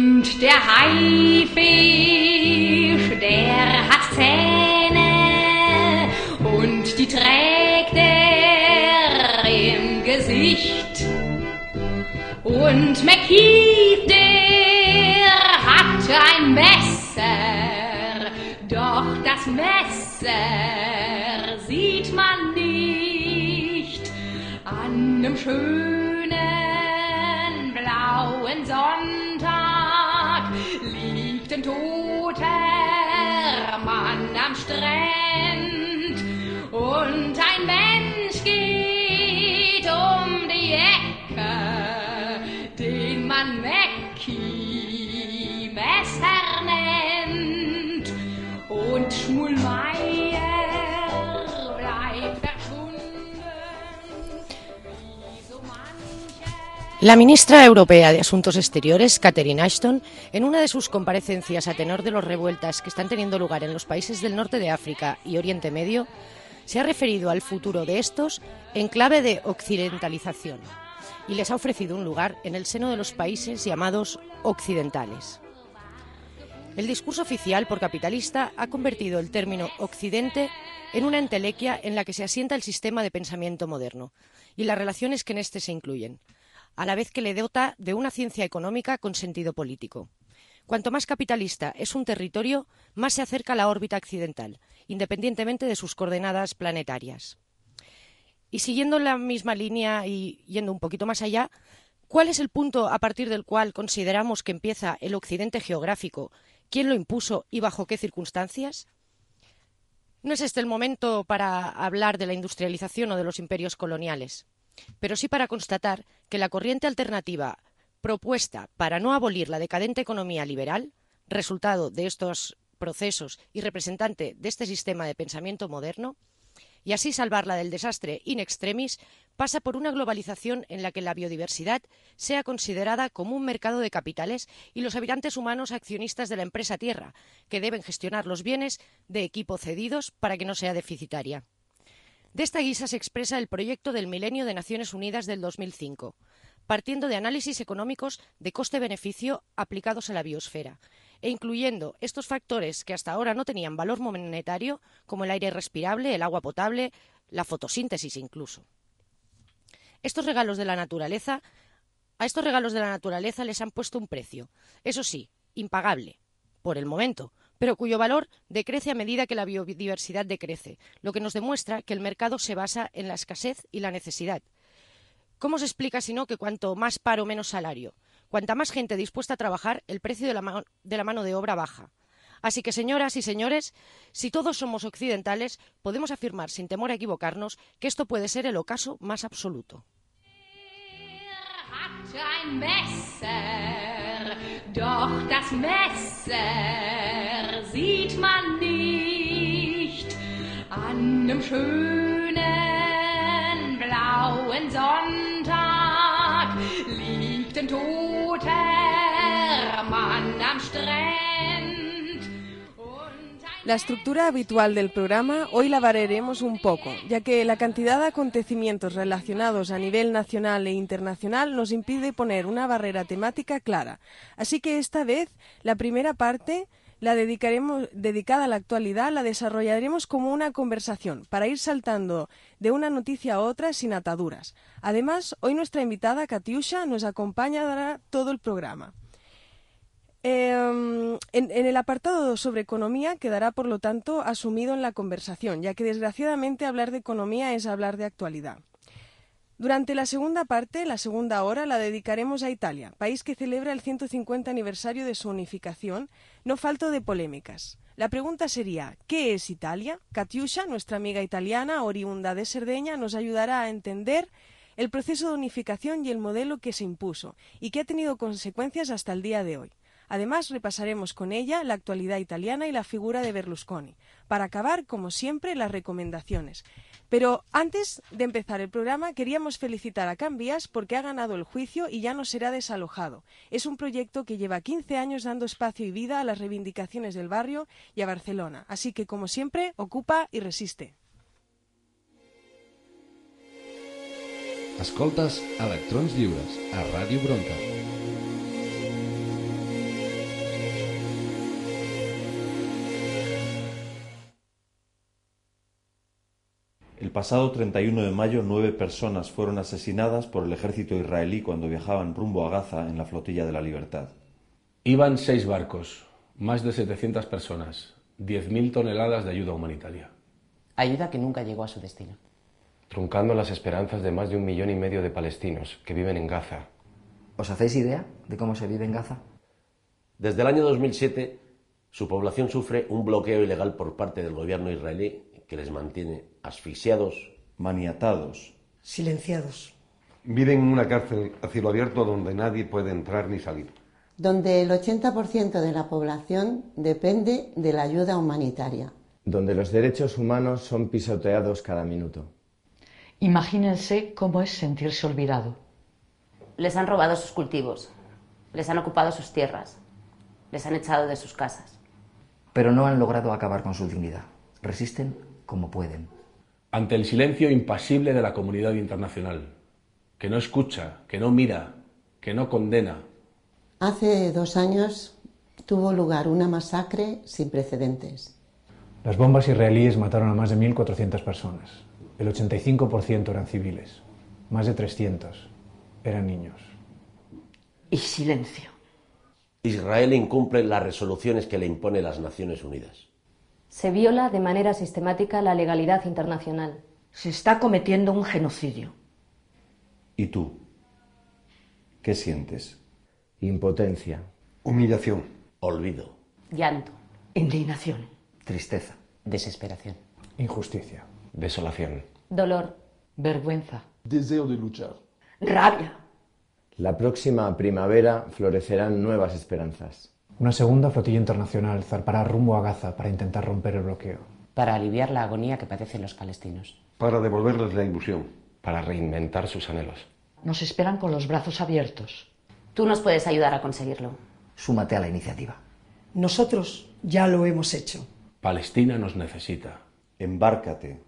Und der Haifisch, der hat Zähne und die trägt er im Gesicht. Und McKeith, der hat ein Messer, doch das Messer sieht man nicht. An einem schönen blauen Sonntag liegt ein toter Mann am Strand und ein Mensch geht um die Ecke, den man Mackie Messer nennt, und Schmulmeier bleibt verschwunden, wie so manche. La ministra europea de Asuntos Exteriores, Catherine Ashton, en una de sus comparecencias a tenor de las revueltas que están teniendo lugar en los países del norte de África y Oriente Medio, se ha referido al futuro de estos en clave de occidentalización y les ha ofrecido un lugar en el seno de los países llamados occidentales. El discurso oficial por capitalista ha convertido el término Occidente en una entelequia en la que se asienta el sistema de pensamiento moderno y las relaciones que en este se incluyen, a la vez que le dota de una ciencia económica con sentido político. Cuanto más capitalista es un territorio, más se acerca a la órbita occidental, independientemente de sus coordenadas planetarias. Y siguiendo la misma línea y yendo un poquito más allá, ¿cuál es el punto a partir del cual consideramos que empieza el occidente geográfico? ¿Quién lo impuso y bajo qué circunstancias? No es este el momento para hablar de la industrialización o de los imperios coloniales, pero sí para constatar que la corriente alternativa propuesta para no abolir la decadente economía liberal, resultado de estos procesos y representante de este sistema de pensamiento moderno, y así salvarla del desastre in extremis, pasa por una globalización en la que la biodiversidad sea considerada como un mercado de capitales y los habitantes humanos accionistas de la empresa tierra, que deben gestionar los bienes de equipo cedidos para que no sea deficitaria. De esta guisa se expresa el proyecto del Milenio de Naciones Unidas del 2005, partiendo de análisis económicos de coste-beneficio aplicados a la biosfera, e incluyendo estos factores que hasta ahora no tenían valor monetario, como el aire respirable, el agua potable, la fotosíntesis incluso. A estos regalos de la naturaleza les han puesto un precio, eso sí, impagable, por el momento, pero cuyo valor decrece a medida que la biodiversidad decrece, lo que nos demuestra que el mercado se basa en la escasez y la necesidad. ¿Cómo se explica sino que cuanto más paro, menos salario? Cuanta más gente dispuesta a trabajar, el precio de la mano de obra baja. Así que, señoras y señores, si todos somos occidentales, podemos afirmar sin temor a equivocarnos que esto puede ser el ocaso más absoluto. Ein Messer, doch das Messer sieht man nicht. An einem schönen blauen Sonntag liegt ein toter Mann am Strand. La estructura habitual del programa hoy la variaremos un poco, ya que la cantidad de acontecimientos relacionados a nivel nacional e internacional nos impide poner una barrera temática clara. Así que esta vez la primera parte dedicada a la actualidad la desarrollaremos como una conversación para ir saltando de una noticia a otra sin ataduras. Además, hoy nuestra invitada Katiusha nos acompañará todo el programa. En el apartado sobre economía quedará, por lo tanto, asumido en la conversación, ya que desgraciadamente hablar de economía es hablar de actualidad. Durante la segunda parte, la segunda hora, la dedicaremos a Italia, país que celebra el 150 aniversario de su unificación, no falto de polémicas. La pregunta sería, ¿qué es Italia? Katiusha, nuestra amiga italiana, oriunda de Cerdeña, nos ayudará a entender el proceso de unificación y el modelo que se impuso, y que ha tenido consecuencias hasta el día de hoy. Además, repasaremos con ella la actualidad italiana y la figura de Berlusconi, para acabar, como siempre, las recomendaciones. Pero antes de empezar el programa, queríamos felicitar a Can Vies porque ha ganado el juicio y ya no será desalojado. Es un proyecto que lleva 15 años dando espacio y vida a las reivindicaciones del barrio y a Barcelona. Así que, como siempre, ocupa y resiste. Escoltes Electrons Lliures a Ràdio Bronca. pasado 31 de mayo, 9 personas fueron asesinadas por el ejército israelí cuando viajaban rumbo a Gaza en la Flotilla de la Libertad. Iban 6 barcos, más de 700 personas, 10.000 toneladas de ayuda humanitaria. Ayuda que nunca llegó a su destino. Truncando las esperanzas de más de 1,5 millones de palestinos que viven en Gaza. ¿Os hacéis idea de cómo se vive en Gaza? Desde el año 2007, su población sufre un bloqueo ilegal por parte del gobierno israelí que les mantiene asfixiados, maniatados, silenciados. Viven en una cárcel a cielo abierto donde nadie puede entrar ni salir. Donde el 80% de la población depende de la ayuda humanitaria. Donde los derechos humanos son pisoteados cada minuto. Imagínense cómo es sentirse olvidado. Les han robado sus cultivos, les han ocupado sus tierras, les han echado de sus casas. Pero no han logrado acabar con su dignidad. Resisten como pueden. Ante el silencio impasible de la comunidad internacional, que no escucha, que no mira, que no condena. Hace 2 años tuvo lugar una masacre sin precedentes. Las bombas israelíes mataron a más de 1.400 personas. El 85% eran civiles. Más de 300 eran niños. Y silencio. Israel incumple las resoluciones que le impone las Naciones Unidas. Se viola de manera sistemática la legalidad internacional. Se está cometiendo un genocidio. ¿Y tú? ¿Qué sientes? Impotencia. Humillación. Olvido. Llanto. Indignación. Tristeza. Desesperación. Injusticia. Desolación. Dolor. Vergüenza. Deseo de luchar. Rabia. La próxima primavera florecerán nuevas esperanzas. Una segunda flotilla internacional zarpará rumbo a Gaza para intentar romper el bloqueo. Para aliviar la agonía que padecen los palestinos. Para devolverles la ilusión. Para reinventar sus anhelos. Nos esperan con los brazos abiertos. Tú nos puedes ayudar a conseguirlo. Súmate a la iniciativa. Nosotros ya lo hemos hecho. Palestina nos necesita. Embárcate.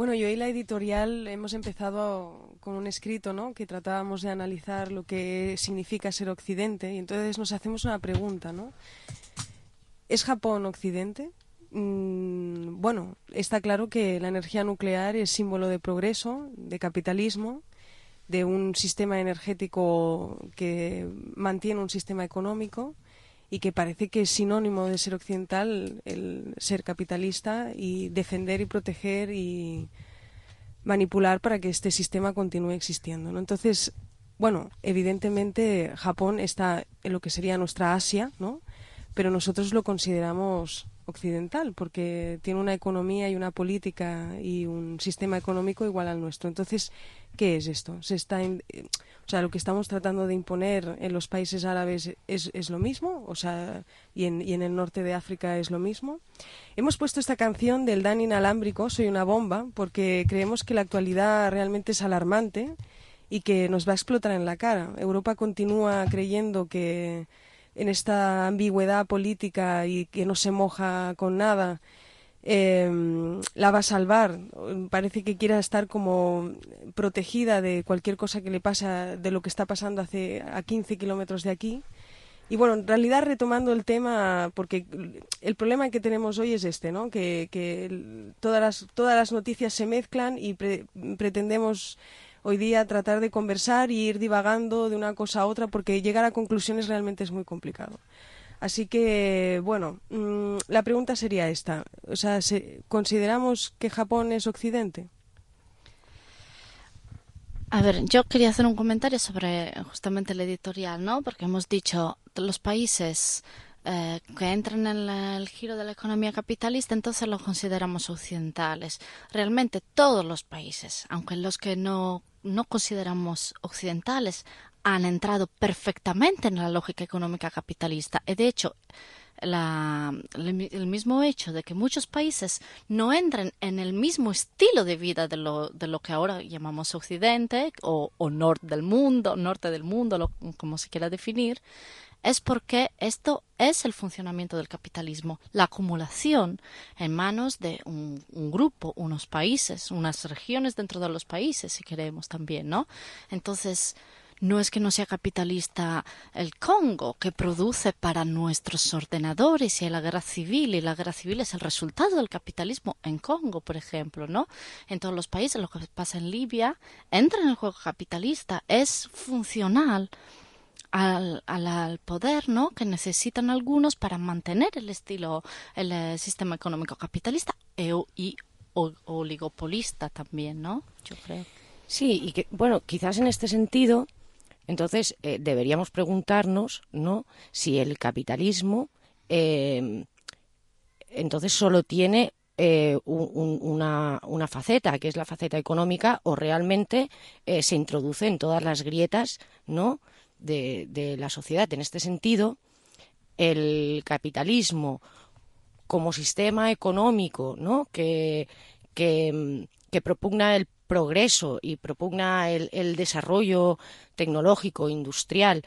Bueno, yo y la editorial hemos empezado con un escrito, ¿no?, que tratábamos de analizar lo que significa ser Occidente, y entonces nos hacemos una pregunta, ¿no? ¿Es Japón Occidente? Bueno, está claro que la energía nuclear es símbolo de progreso, de capitalismo, de un sistema energético que mantiene un sistema económico y que parece que es sinónimo de ser occidental el ser capitalista y defender y proteger y manipular para que este sistema continúe existiendo, ¿no? Entonces, bueno, evidentemente Japón está en lo que sería nuestra Asia, ¿no?, pero nosotros lo consideramos occidental porque tiene una economía y una política y un sistema económico igual al nuestro. Entonces, ¿qué es esto? O sea, lo que estamos tratando de imponer en los países árabes es lo mismo, o sea, y en el norte de África es lo mismo. Hemos puesto esta canción del Dan Inalámbrico, Soy una bomba, porque creemos que la actualidad realmente es alarmante y que nos va a explotar en la cara. Europa continúa creyendo que en esta ambigüedad política y que no se moja con nada, la va a salvar. Parece que quiera estar como protegida de cualquier cosa que le pasa, de lo que está pasando a 15 kilómetros de aquí. Y bueno, en realidad, retomando el tema, porque el problema que tenemos hoy es este, ¿no?, que todas las noticias se mezclan y pretendemos hoy día tratar de conversar y ir divagando de una cosa a otra, porque llegar a conclusiones realmente es muy complicado. Así que, bueno, la pregunta sería esta. O sea, ¿consideramos que Japón es Occidente? A ver, yo quería hacer un comentario sobre justamente el editorial, ¿no? Porque hemos dicho los países que entran en el giro de la economía capitalista, entonces los consideramos occidentales. Realmente todos los países, aunque los que no consideramos occidentales, han entrado perfectamente en la lógica económica capitalista. Y de hecho, el mismo hecho de que muchos países no entren en el mismo estilo de vida de lo que ahora llamamos Occidente o norte del mundo, como se quiera definir, es porque esto es el funcionamiento del capitalismo, la acumulación en manos de un grupo, unos países, unas regiones dentro de los países, si queremos también, ¿no? Entonces, no es que no sea capitalista el Congo, que produce para nuestros ordenadores, y la guerra civil es el resultado del capitalismo en Congo, por ejemplo, ¿no? En todos los países, lo que pasa en Libia, entra en el juego capitalista, es funcional al poder, ¿no?, que necesitan algunos para mantener el sistema económico capitalista y oligopolista también, ¿no? Yo creo. Sí, y que, bueno, quizás en este sentido, entonces deberíamos preguntarnos, ¿no?, si el capitalismo entonces solo tiene una faceta, que es la faceta económica, o realmente se introduce en todas las grietas, ¿no?, de la sociedad. En este sentido, el capitalismo como sistema económico, ¿no?, que propugna el progreso y propugna el desarrollo tecnológico, industrial,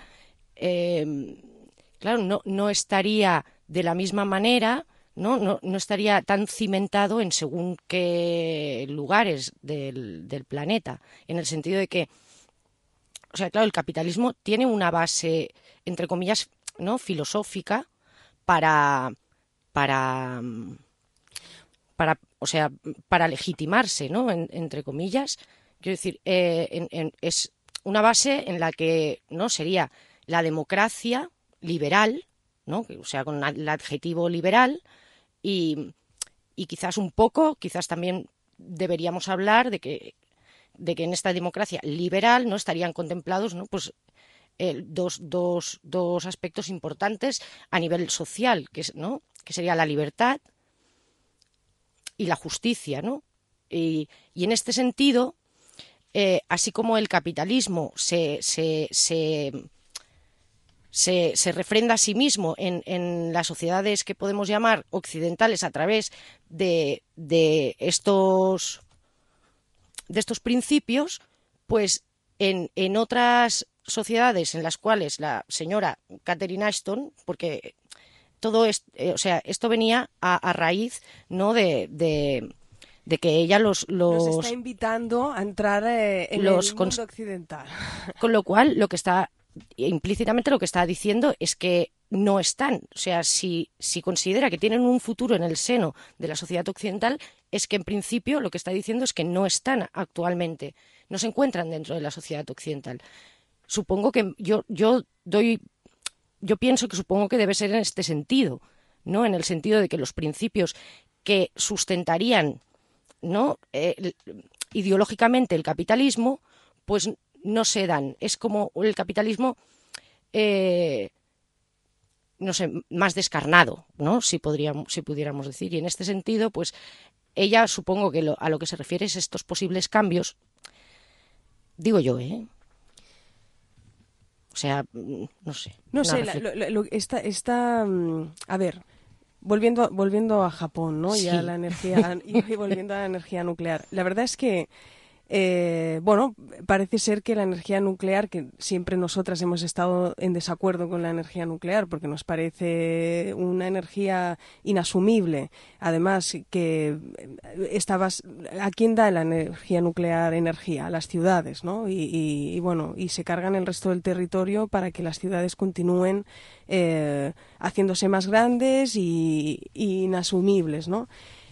claro, no estaría de la misma manera, no estaría tan cimentado en según qué lugares del planeta, en el sentido de que, o sea, claro, el capitalismo tiene una base, entre comillas, ¿no?, filosófica para legitimarse, ¿no?, entre comillas. Quiero decir, es una base en la que, ¿no?, sería la democracia liberal, ¿no?, o sea, con el adjetivo liberal, y quizás también deberíamos hablar de que en esta democracia liberal no estarían contemplados, ¿no?, pues dos aspectos importantes a nivel social, que sería la libertad y la justicia, ¿no? Y en este sentido, así como el capitalismo se refrenda a sí mismo en las sociedades que podemos llamar occidentales a través de estos principios, pues en otras sociedades en las cuales la señora Catherine Ashton, porque todo esto venía a raíz, ¿no?, de de que ella nos está invitando a entrar en el mundo occidental. Con lo cual, implícitamente lo que está diciendo es que no están. O sea, si considera que tienen un futuro en el seno de la sociedad occidental, es que en principio lo que está diciendo es que no están actualmente, no se encuentran dentro de la sociedad occidental. Supongo que yo pienso que supongo que debe ser en este sentido, ¿no? En el sentido de que los principios que sustentarían, ¿no?, ideológicamente el capitalismo, pues no se dan. Es como el capitalismo, no sé, más descarnado, ¿no?, si pudiéramos decir. Y en este sentido, pues ella supongo que a lo que se refiere es estos posibles cambios, digo yo, o sea, no sé. No sé, a ver, volviendo a Japón, ¿no? Sí. Y a la energía, y volviendo a la energía nuclear. La verdad es que, parece ser que la energía nuclear, que siempre nosotras hemos estado en desacuerdo con la energía nuclear, porque nos parece una energía inasumible. Además, que ¿a quién da la energía nuclear energía? A las ciudades, ¿no? Y se cargan el resto del territorio para que las ciudades continúen haciéndose más grandes y inasumibles, ¿no?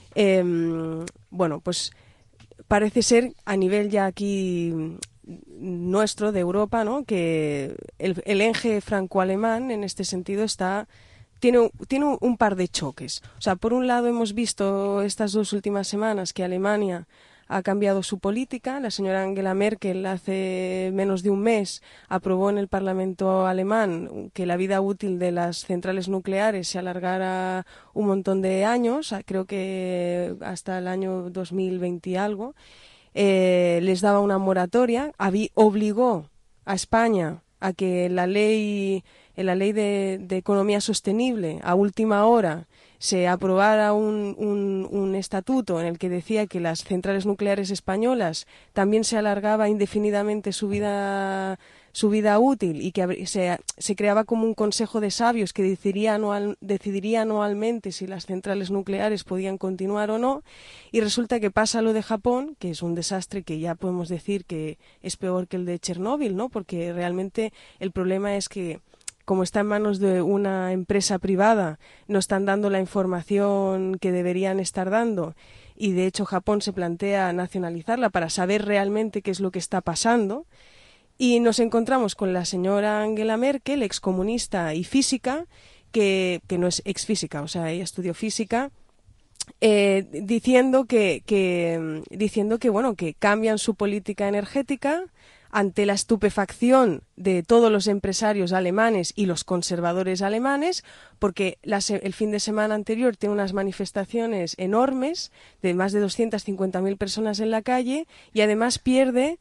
Pues parece ser, a nivel ya aquí nuestro, de Europa, ¿no?, que el eje franco-alemán en este sentido tiene un par de choques. O sea, por un lado hemos visto estas 2 últimas semanas que Alemania ha cambiado su política. La señora Angela Merkel hace menos de un mes aprobó en el Parlamento alemán que la vida útil de las centrales nucleares se alargara un montón de años, creo que hasta el año 2020 y algo. Les daba una moratoria, obligó a España a que en la ley de economía sostenible, a última hora, se aprobara un estatuto en el que decía que las centrales nucleares españolas también se alargaba indefinidamente su vida útil, y que se creaba como un consejo de sabios que decidiría anualmente si las centrales nucleares podían continuar o no. Y resulta que pasa lo de Japón, que es un desastre que ya podemos decir que es peor que el de Chernóbil, ¿no? Porque realmente el problema es que, como está en manos de una empresa privada, no están dando la información que deberían estar dando, y de hecho Japón se plantea nacionalizarla para saber realmente qué es lo que está pasando. Y nos encontramos con la señora Angela Merkel, excomunista y física, que no es exfísica, o sea, ella estudió física, diciendo que cambian su política energética ante la estupefacción de todos los empresarios alemanes y los conservadores alemanes, porque el fin de semana anterior tiene unas manifestaciones enormes de más de 250.000 personas en la calle, y además pierde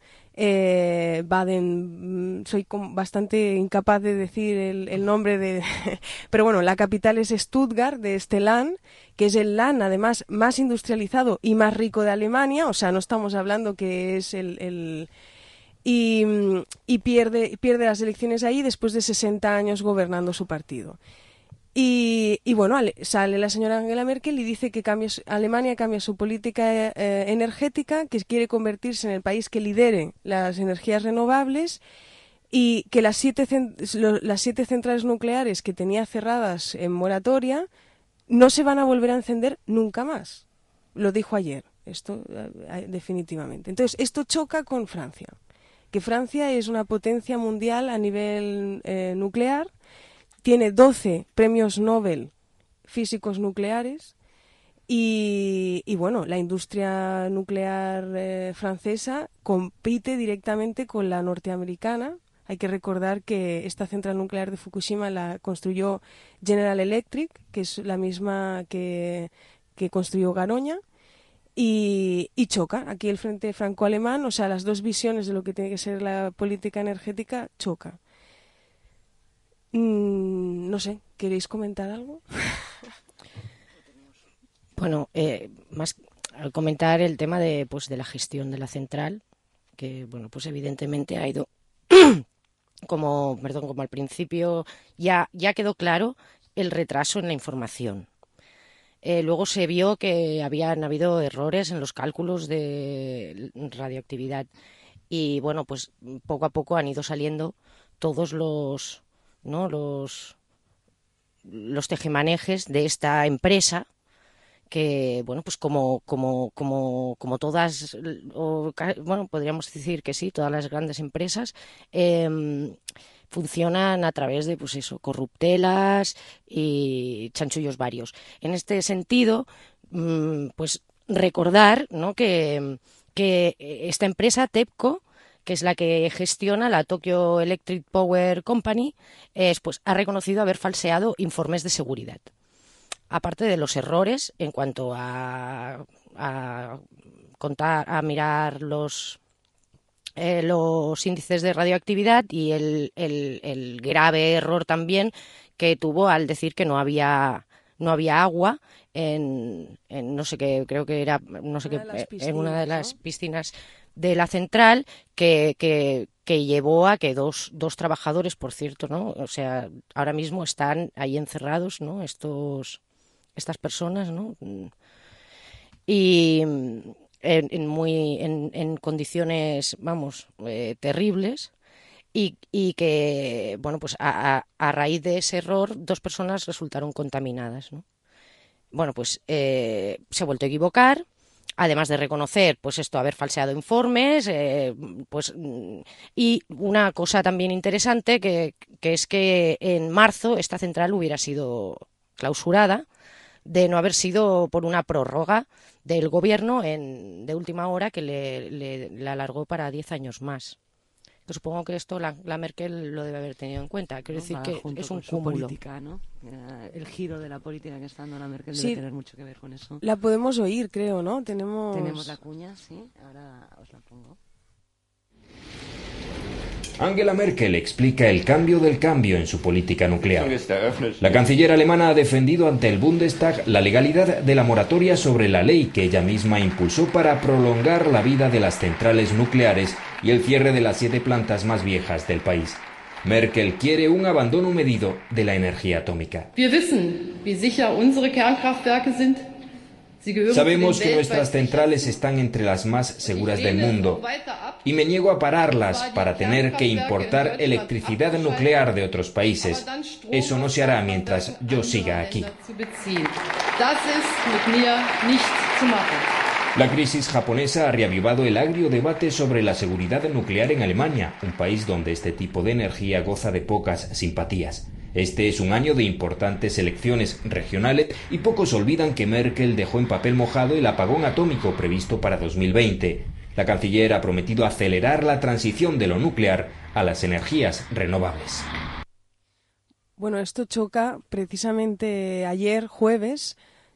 Baden, soy bastante incapaz de decir el nombre de pero bueno, la capital es Stuttgart, de este Land, que es el Land además más industrializado y más rico de Alemania. O sea, no estamos hablando que es y pierde las elecciones ahí después de 60 años gobernando su partido. Y bueno, sale la señora Angela Merkel y dice que Alemania cambia su política energética, que quiere convertirse en el país que lidere las energías renovables, y que las 7 centrales nucleares que tenía cerradas en moratoria no se van a volver a encender nunca más. Lo dijo ayer, esto definitivamente. Entonces, esto choca con Francia, que Francia es una potencia mundial a nivel nuclear. Tiene 12 premios Nobel físicos nucleares y bueno, la industria nuclear francesa compite directamente con la norteamericana. Hay que recordar que esta central nuclear de Fukushima la construyó General Electric, que es la misma que construyó Garoña, y choca. Aquí el frente franco-alemán, o sea, las dos visiones de lo que tiene que ser la política energética, choca. No sé, ¿queréis comentar algo? Bueno, más al comentar el tema de la gestión de la central, que bueno, pues evidentemente ha ido como al principio ya quedó claro el retraso en la información. luego se vio que habían habido errores en los cálculos de radioactividad. Y bueno, pues poco a poco han ido saliendo todos los tejemanejes de esta empresa, que bueno, pues como todas, bueno, podríamos decir que sí, todas las grandes empresas funcionan a través de, pues eso, corruptelas y chanchullos varios. En este sentido, pues recordar, ¿no?, que esta empresa TEPCO, que es la que gestiona la Tokyo Electric Power Company, pues ha reconocido haber falseado informes de seguridad. Aparte de los errores en cuanto a mirar los índices de radioactividad y el grave error también que tuvo al decir que no había agua en no sé qué, creo que era no sé qué, en una de las piscinas de la central, que llevó a que dos trabajadores, por cierto, ¿no?, o sea, ahora mismo están ahí encerrados, ¿no?, estas personas, ¿no?, y en condiciones, vamos, terribles, y que, bueno, pues a raíz de ese error 2 personas resultaron contaminadas, ¿no? Bueno, pues se ha vuelto a equivocar, además de reconocer, pues esto, haber falseado informes, pues, y una cosa también interesante que es que en marzo esta central hubiera sido clausurada, de no haber sido por una prórroga del gobierno de última hora que le alargó para 10 años más. Que supongo que esto la Merkel lo debe haber tenido en cuenta. Quiero decir que es un cúmulo. Política, ¿no? El giro de la política que está dando la Merkel Sí, debe tener mucho que ver con eso. La podemos oír, creo, ¿no? Tenemos la cuña, sí. Ahora os la pongo. Angela Merkel explica el cambio del cambio en su política nuclear. La canciller alemana ha defendido ante el Bundestag la legalidad de la moratoria sobre la ley que ella misma impulsó para prolongar la vida de las centrales nucleares y el cierre de las 7 plantas más viejas del país. Merkel quiere un abandono medido de la energía atómica. Sabemos que nuestras centrales están entre las más seguras del mundo y me niego a pararlas para tener que importar electricidad nuclear de otros países. Eso no se hará mientras yo siga aquí. La crisis japonesa ha reavivado el agrio debate sobre la seguridad nuclear en Alemania, un país donde este tipo de energía goza de pocas simpatías. Este es un año de importantes elecciones regionales y pocos olvidan que Merkel dejó en papel mojado el apagón atómico previsto para 2020. La canciller ha prometido acelerar la transición de lo nuclear a las energías renovables. Bueno, esto choca precisamente ayer, jueves.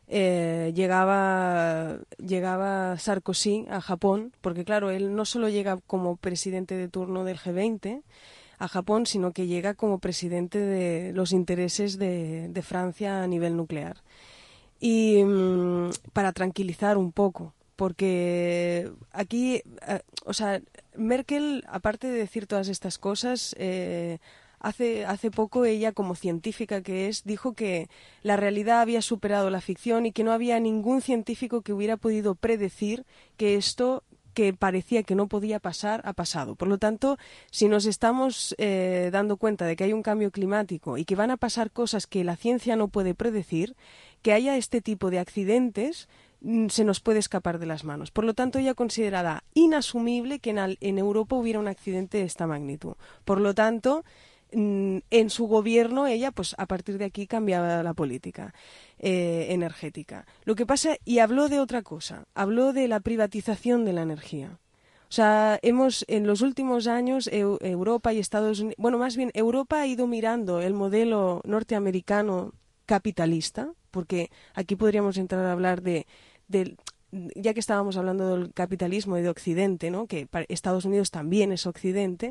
Llegaba Sarkozy a Japón, porque claro, él no solo llega como presidente de turno del G20 a Japón, sino que llega como presidente de los intereses de Francia a nivel nuclear. Y para tranquilizar un poco, porque aquí, o sea, Merkel, aparte de decir todas estas cosas, hace poco ella, como científica que es, dijo que la realidad había superado la ficción y que no había ningún científico que hubiera podido predecir que esto que parecía que no podía pasar, ha pasado. Por lo tanto, si nos estamos dando cuenta de que hay un cambio climático y que van a pasar cosas que la ciencia no puede predecir, que haya este tipo de accidentes se nos puede escapar de las manos. Por lo tanto, ella consideraba inasumible que en Europa hubiera un accidente de esta magnitud. Por lo tanto, en su gobierno ella, pues a partir de aquí cambiaba la política energética. Lo que pasa, y habló de otra cosa, habló de la privatización de la energía. O sea, en los últimos años Europa y Estados Unidos, bueno, más bien Europa ha ido mirando el modelo norteamericano capitalista, porque aquí podríamos entrar a hablar ya que estábamos hablando del capitalismo y de Occidente, ¿no?, que Estados Unidos también es Occidente.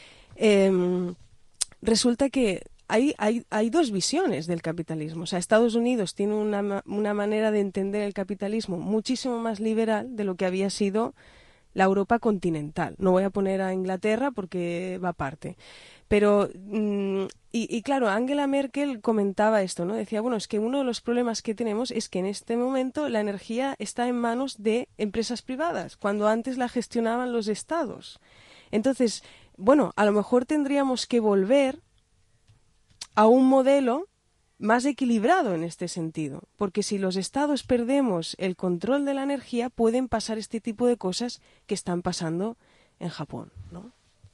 Resulta que hay dos visiones del capitalismo. O sea, Estados Unidos tiene una manera de entender el capitalismo muchísimo más liberal de lo que había sido la Europa continental. No voy a poner a Inglaterra porque va aparte. Pero, y claro, Angela Merkel comentaba esto, ¿no? Decía, bueno, es que uno de los problemas que tenemos es que en este momento la energía está en manos de empresas privadas, cuando antes la gestionaban los estados. Entonces, bueno, a lo mejor tendríamos que volver a un modelo más equilibrado en este sentido, porque si los estados perdemos el control de la energía, pueden pasar este tipo de cosas que están pasando en Japón, ¿no?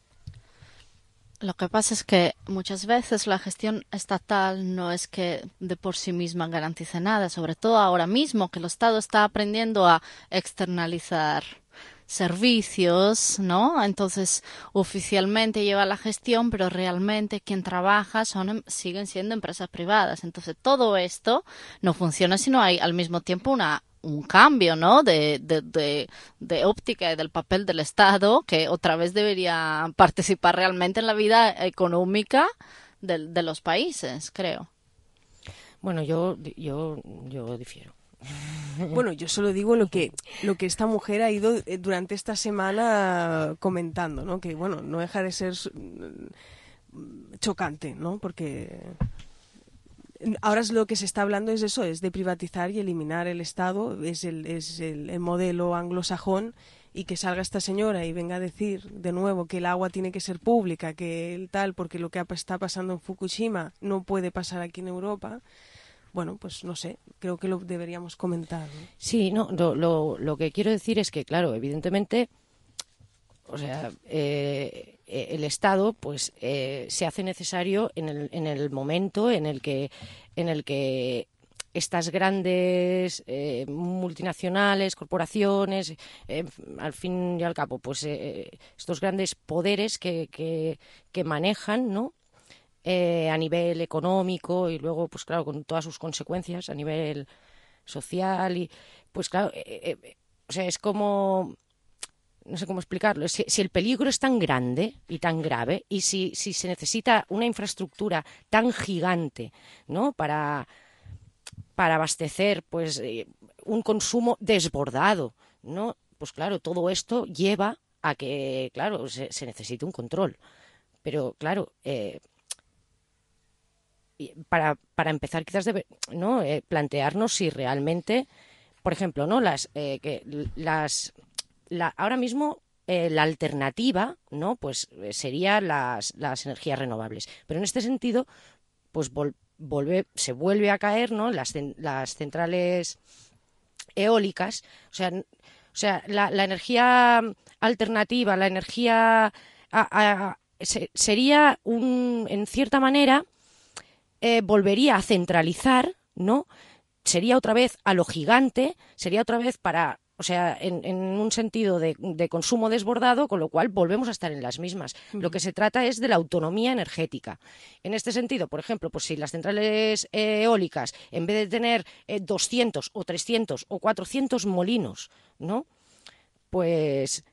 Lo que pasa es que muchas veces la gestión estatal no es que de por sí misma garantice nada, sobre todo ahora mismo que el Estado está aprendiendo a externalizar servicios, ¿no? Entonces, oficialmente lleva la gestión, pero realmente quien trabaja siguen siendo empresas privadas. Entonces, todo esto no funciona si no hay al mismo tiempo un cambio, ¿no? de óptica y del papel del Estado, que otra vez debería participar realmente en la vida económica de los países, creo. Bueno, yo difiero. Bueno, yo solo digo lo que esta mujer ha ido durante esta semana comentando, ¿no? Que, bueno, no deja de ser chocante, ¿no? Porque ahora lo que se está hablando es eso, es de privatizar y eliminar el Estado, es el modelo anglosajón, y que salga esta señora y venga a decir de nuevo que el agua tiene que ser pública, que el tal, porque lo que está pasando en Fukushima no puede pasar aquí en Europa. Bueno, pues no sé, creo que lo deberíamos comentar, ¿no? Sí, no, lo que quiero decir es que, claro, evidentemente, o sea, el Estado, pues, se hace necesario en el momento en el que estas grandes multinacionales, corporaciones, al fin y al cabo, pues, estos grandes poderes que manejan, ¿no? A nivel económico y luego, pues claro, con todas sus consecuencias a nivel social y, pues claro, o sea, es como, no sé cómo explicarlo, si el peligro es tan grande y tan grave y si se necesita una infraestructura tan gigante, ¿no? Para abastecer, pues, un consumo desbordado, ¿no? Pues claro, todo esto lleva a que, claro, se necesite un control. Pero, claro, para empezar quizás plantearnos si realmente, por ejemplo, ¿no? Ahora mismo la alternativa, ¿no? Pues sería las energías renovables, pero en este sentido pues se vuelve a caer, ¿no? Las centrales eólicas, o sea la energía alternativa, la energía sería en cierta manera volvería a centralizar, ¿no? Sería otra vez a lo gigante, sería otra vez o sea, en un sentido de consumo desbordado, con lo cual volvemos a estar en las mismas. Lo que se trata es de la autonomía energética. En este sentido, por ejemplo, pues si las centrales eólicas, en vez de tener 200 o 300 o 400 molinos, ¿no? Pues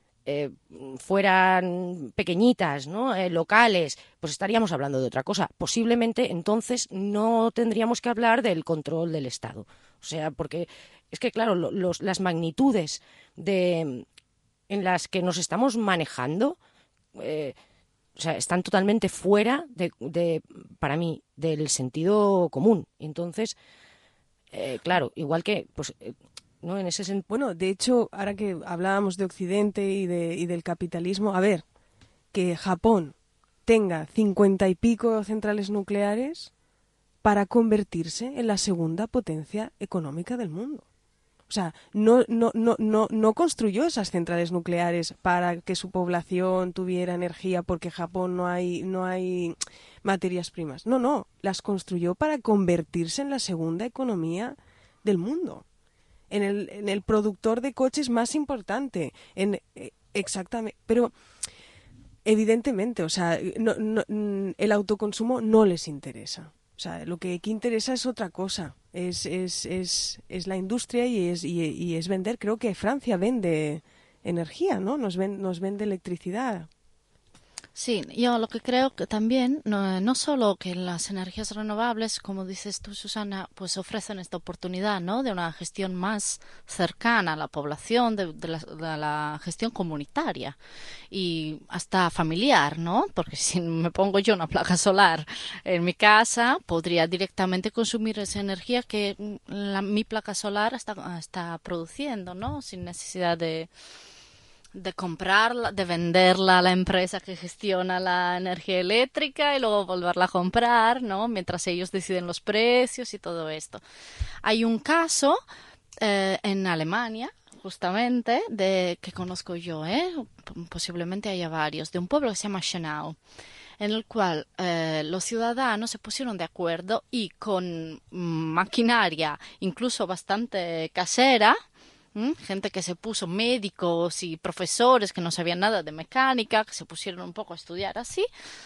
fueran pequeñitas, ¿no? Locales, pues estaríamos hablando de otra cosa. Posiblemente entonces no tendríamos que hablar del control del Estado. O sea, porque es que, claro, las magnitudes en las que nos estamos manejando, o sea, están totalmente fuera para mí, del sentido común. Entonces, claro, igual que, pues, ¿no? En ese sentido. Bueno, de hecho, ahora que hablábamos de Occidente y del capitalismo, a ver, que Japón tenga 50 y pico centrales nucleares para convertirse en la segunda potencia económica del mundo. O sea, no construyó esas centrales nucleares para que su población tuviera energía porque en Japón no hay materias primas. No, las construyó para convertirse en la segunda economía del mundo. En el productor de coches más importante, exactamente, pero evidentemente, o sea, el autoconsumo no les interesa. O sea, lo que aquí interesa es otra cosa, es la industria y es vender. Creo que Francia vende energía, ¿no? Nos vende electricidad. Sí, yo lo que creo que también, no solo que las energías renovables, como dices tú, Susana, pues ofrecen esta oportunidad, ¿no?, de una gestión más cercana a la población, de la gestión comunitaria y hasta familiar, ¿no? Porque si me pongo yo una placa solar en mi casa, podría directamente consumir esa energía que mi placa solar está produciendo, ¿no?, sin necesidad de comprarla, de venderla a la empresa que gestiona la energía eléctrica y luego volverla a comprar, ¿no?, mientras ellos deciden los precios y todo esto. Hay un caso en Alemania, justamente, que conozco yo, posiblemente haya varios, de un pueblo que se llama Schönau, en el cual los ciudadanos se pusieron de acuerdo y con maquinaria incluso bastante casera, gente que se puso, médicos y profesores que no sabían nada de mecánica, que se pusieron un poco a estudiar así.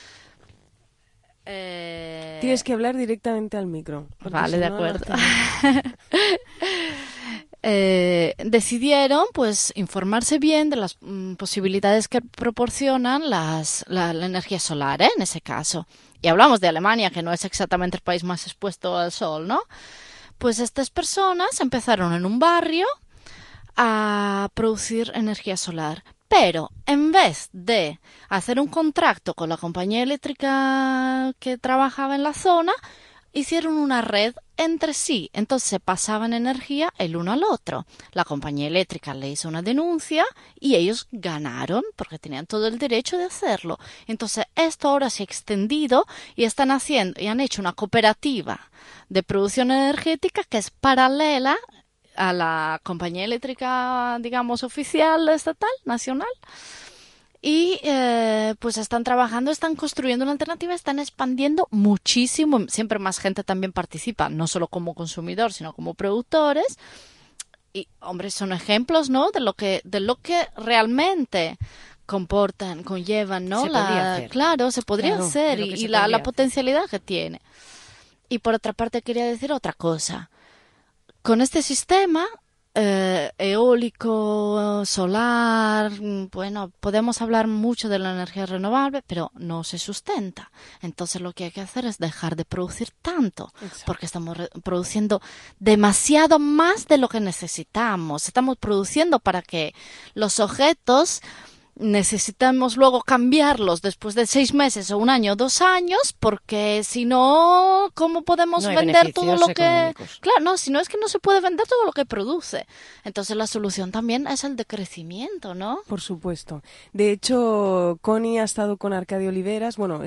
Tienes que hablar directamente al micro. Vale, de acuerdo. Decidieron pues informarse bien de las posibilidades que proporcionan la energía solar, en ese caso. Y hablamos de Alemania, que no es exactamente el país más expuesto al sol, ¿no? Pues estas personas empezaron en un barrio a producir energía solar, pero en vez de hacer un contrato con la compañía eléctrica que trabajaba en la zona, hicieron una red entre sí, entonces se pasaban energía el uno al otro. La compañía eléctrica le hizo una denuncia y ellos ganaron porque tenían todo el derecho de hacerlo. Entonces esto ahora se ha extendido y están haciendo y han hecho una cooperativa de producción energética que es paralela a la compañía eléctrica, digamos, oficial, estatal, nacional. Y pues están trabajando, están construyendo una alternativa, están expandiendo muchísimo. Siempre más gente también participa, no solo como consumidor, sino como productores. Y, hombre, son ejemplos, ¿no?, de lo que realmente conllevan, ¿no? Se podría hacer. Claro, se podría hacer y la potencialidad que tiene. Y por otra parte quería decir otra cosa. Con este sistema eólico, solar, bueno, podemos hablar mucho de la energía renovable, pero no se sustenta. Entonces lo que hay que hacer es dejar de producir tanto, porque estamos produciendo demasiado más de lo que necesitamos. Estamos produciendo para que los objetos necesitamos luego cambiarlos después de 6 meses o 1 año o 2 años, porque si no, ¿cómo podemos vender todo lo que...? Económicos. Claro, no, si no es que no se puede vender todo lo que produce. Entonces la solución también es el decrecimiento, ¿no? Por supuesto. De hecho, Connie ha estado con Arcadio Oliveras, bueno,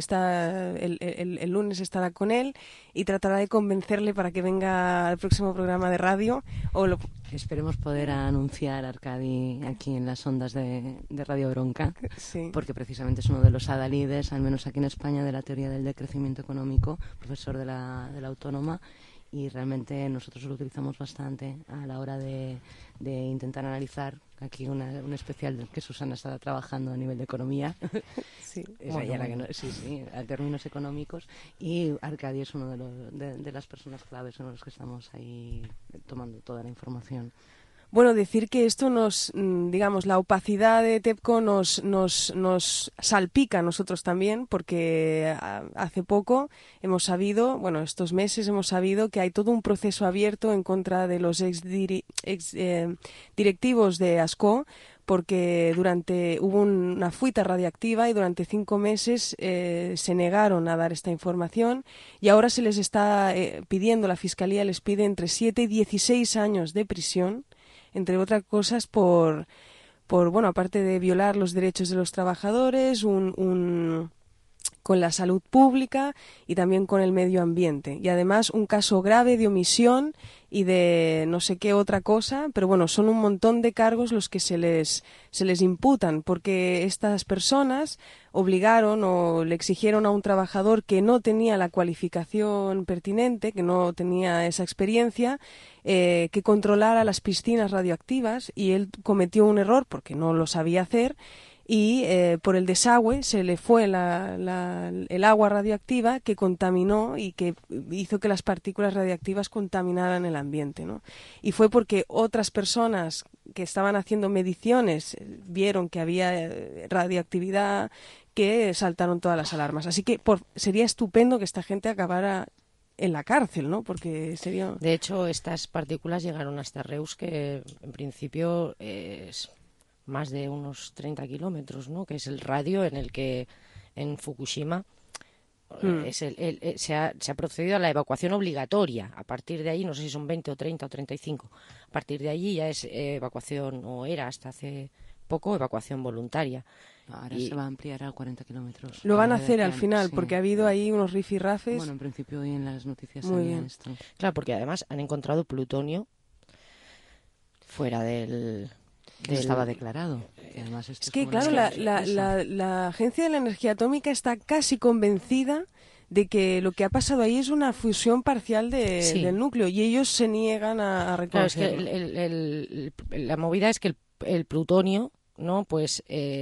el lunes estará con él y tratará de convencerle para que venga al próximo programa de radio. Esperemos poder anunciar a Arcadi aquí en las ondas de Radio Bronca, sí, porque precisamente es uno de los adalides, al menos aquí en España, de la teoría del decrecimiento económico, profesor de la Autónoma, y realmente nosotros lo utilizamos bastante a la hora de intentar analizar aquí un especial que Susana está trabajando a nivel de economía. Sí, es ella la que sí, a términos económicos, y Arcadio es uno de las personas claves, son los que estamos ahí tomando toda la información. Bueno, decir que esto digamos, la opacidad de TEPCO nos salpica a nosotros también, porque hace poco hemos sabido, bueno, estos meses hemos sabido que hay todo un proceso abierto en contra de los directivos de ASCO, porque hubo una fuita radiactiva y durante 5 meses se negaron a dar esta información, y ahora se les está pidiendo, la Fiscalía les pide entre 7 y 16 años de prisión, entre otras cosas por bueno, aparte de violar los derechos de los trabajadores, con la salud pública y también con el medio ambiente. Y además un caso grave de omisión y de no sé qué otra cosa, pero bueno, son un montón de cargos los que se les imputan, porque estas personas obligaron o le exigieron a un trabajador que no tenía la cualificación pertinente, que no tenía esa experiencia, que controlara las piscinas radioactivas, y él cometió un error porque no lo sabía hacer, y por el desagüe se le fue el agua radioactiva que contaminó y que hizo que las partículas radiactivas contaminaran el ambiente, ¿no? Y fue porque otras personas que estaban haciendo mediciones vieron que había radioactividad, que saltaron todas las alarmas. Así que sería estupendo que esta gente acabara en la cárcel, ¿no? Porque sería... De hecho, estas partículas llegaron hasta Reus, que en principio es más de unos 30 kilómetros, ¿no? Que es el radio en el que en Fukushima se ha procedido a la evacuación obligatoria. A partir de allí, no sé si son 20 o 30 o 35, a partir de allí ya es evacuación, o era hasta hace poco, evacuación voluntaria. Ahora se va a ampliar a 40 kilómetros. Lo van a hacer al final, sí, porque ha habido ahí unos rifirrafes. Bueno, en principio hoy en las noticias Muy salía bien. esto. Claro, porque además han encontrado plutonio fuera del... Estaba declarado. Y además esto Es que, como claro, una la Agencia de la Energía Atómica está casi convencida de que lo que ha pasado ahí es una fusión parcial del núcleo, y ellos se niegan a reconocerlo. Claro, es que la movida es que el plutonio, ¿no? Pues...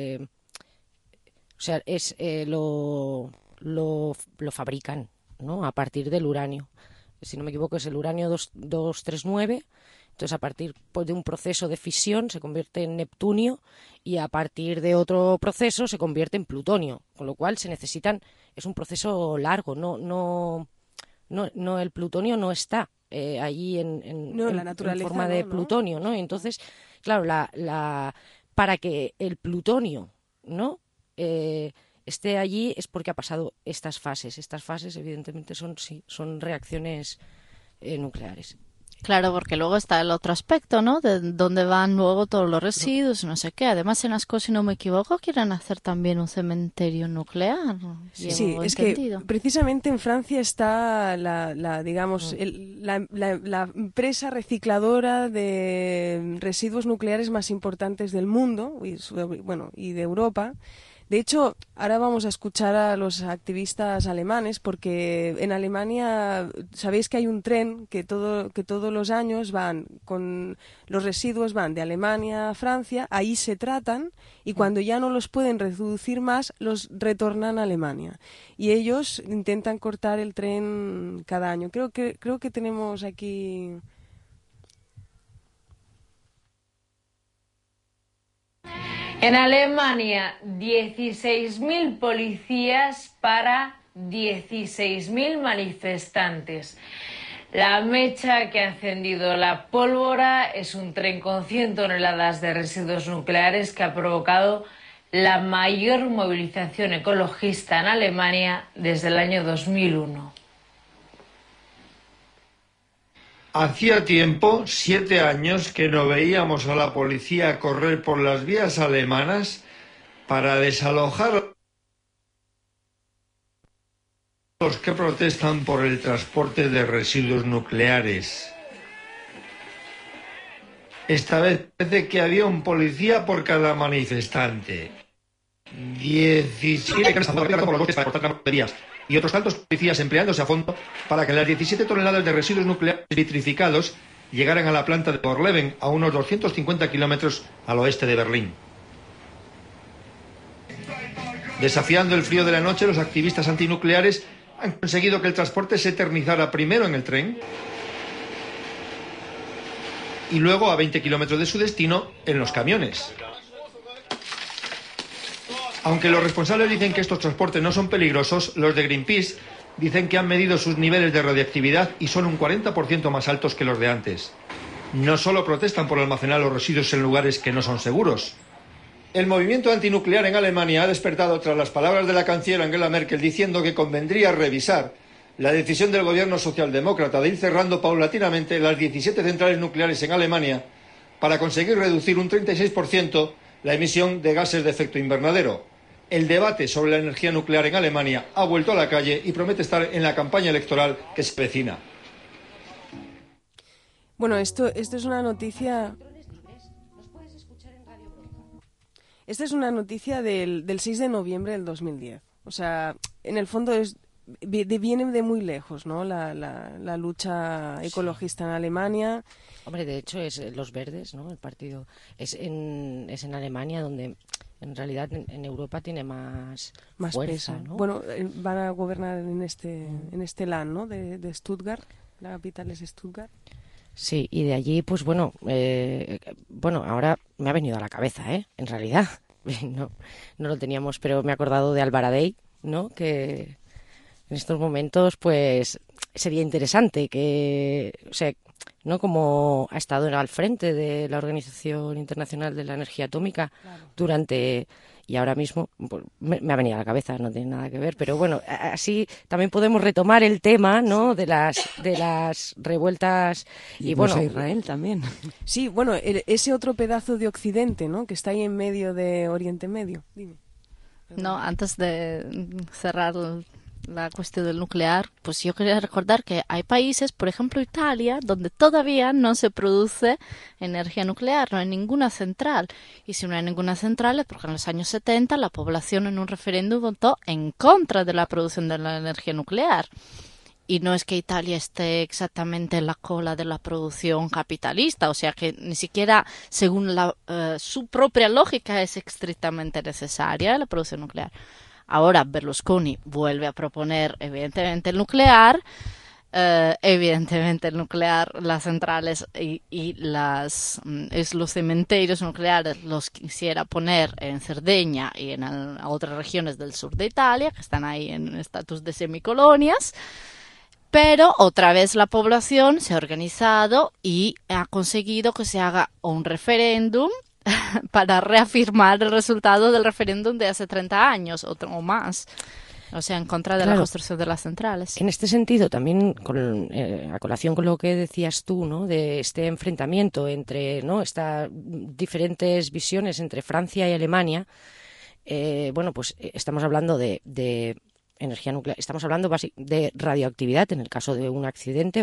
o sea, lo fabrican, ¿no? A partir del uranio. Si no me equivoco, es el uranio 239. Entonces, a partir de un proceso de fisión se convierte en neptunio, y a partir de otro proceso se convierte en plutonio. Con lo cual es un proceso largo. No, el plutonio no está allí en forma de plutonio, ¿no? Entonces, claro, para que el plutonio, ¿no? Esté allí es porque ha pasado estas fases. Estas fases, evidentemente, son reacciones nucleares. Claro, porque luego está el otro aspecto, ¿no? De dónde van luego todos los residuos, no sé qué. Además, en Ascó, si no me equivoco, quieren hacer también un cementerio nuclear. Sí, es que precisamente en Francia está la empresa recicladora de residuos nucleares más importantes del mundo y de Europa. De hecho, ahora vamos a escuchar a los activistas alemanes, porque en Alemania sabéis que hay un tren que todos los años los residuos van de Alemania a Francia, ahí se tratan, y cuando ya no los pueden reducir más, los retornan a Alemania. Y ellos intentan cortar el tren cada año. Creo que tenemos aquí... En Alemania, 16.000 policías para 16.000 manifestantes. La mecha que ha encendido la pólvora es un tren con 100 toneladas de residuos nucleares que ha provocado la mayor movilización ecologista en Alemania desde el año 2001. Hacía tiempo, 7 años, que no veíamos a la policía correr por las vías alemanas para desalojar a los que protestan por el transporte de residuos nucleares. Esta vez parece que había un policía por cada manifestante. 17 por los bosques para cortar baterías y otros tantos policías empleándose a fondo para que las 17 toneladas de residuos nucleares vitrificados llegaran a la planta de Gorleben, a unos 250 kilómetros al oeste de Berlín. Desafiando el frío de la noche, los activistas antinucleares han conseguido que el transporte se eternizara primero en el tren y luego a 20 kilómetros de su destino en los camiones. Aunque los responsables dicen que estos transportes no son peligrosos, los de Greenpeace dicen que han medido sus niveles de radiactividad y son un 40% más altos que los de antes. No solo protestan por almacenar los residuos en lugares que no son seguros. El movimiento antinuclear en Alemania ha despertado tras las palabras de la canciller Angela Merkel diciendo que convendría revisar la decisión del gobierno socialdemócrata de ir cerrando paulatinamente las 17 centrales nucleares en Alemania para conseguir reducir un 36% la emisión de gases de efecto invernadero. El debate sobre la energía nuclear en Alemania ha vuelto a la calle y promete estar en la campaña electoral que se avecina. Bueno, esto es una noticia... Esta es una noticia del 6 de noviembre del 2010. O sea, en el fondo viene de muy lejos, ¿no? La lucha ecologista en Alemania. Hombre, de hecho es los Verdes, ¿no? El partido es en Alemania donde en realidad en Europa tiene más fuerza, peso, ¿no? Bueno, van a gobernar en este Land, ¿no? De Stuttgart. La capital es Stuttgart. Sí, y de allí, pues bueno, ahora me ha venido a la cabeza, en realidad, no lo teníamos, pero me he acordado de Albaradei, ¿no? Que en estos momentos, pues, sería interesante que, o sea, ¿no? Como ha estado al frente de la Organización Internacional de la Energía Atómica durante, y ahora mismo pues, me ha venido a la cabeza, no tiene nada que ver, pero bueno, así también podemos retomar el tema, ¿no? de las revueltas y bueno, pues a Israel también. Sí, bueno, ese otro pedazo de Occidente, ¿no? Que está ahí en medio de Oriente Medio. Dime. No, antes de cerrar la cuestión del nuclear, pues yo quería recordar que hay países, por ejemplo Italia, donde todavía no se produce energía nuclear, no hay ninguna central. Y si no hay ninguna central es porque en los años 70 la población en un referéndum votó en contra de la producción de la energía nuclear. Y no es que Italia esté exactamente en la cola de la producción capitalista, o sea que ni siquiera según su propia lógica es estrictamente necesaria la producción nuclear. Ahora Berlusconi vuelve a proponer evidentemente el nuclear, las centrales y los cementerios nucleares los quisiera poner en Cerdeña y en otras regiones del sur de Italia, que están ahí en estatus de semicolonias. Pero otra vez la población se ha organizado y ha conseguido que se haga un referéndum para reafirmar el resultado del referéndum de hace 30 años o más. O sea, en contra de la construcción de las centrales. En este sentido, también a colación con lo que decías tú, ¿no? De este enfrentamiento entre, ¿no? Estas diferentes visiones entre Francia y Alemania, bueno, pues estamos hablando de energía nuclear, estamos hablando de radioactividad en el caso de un accidente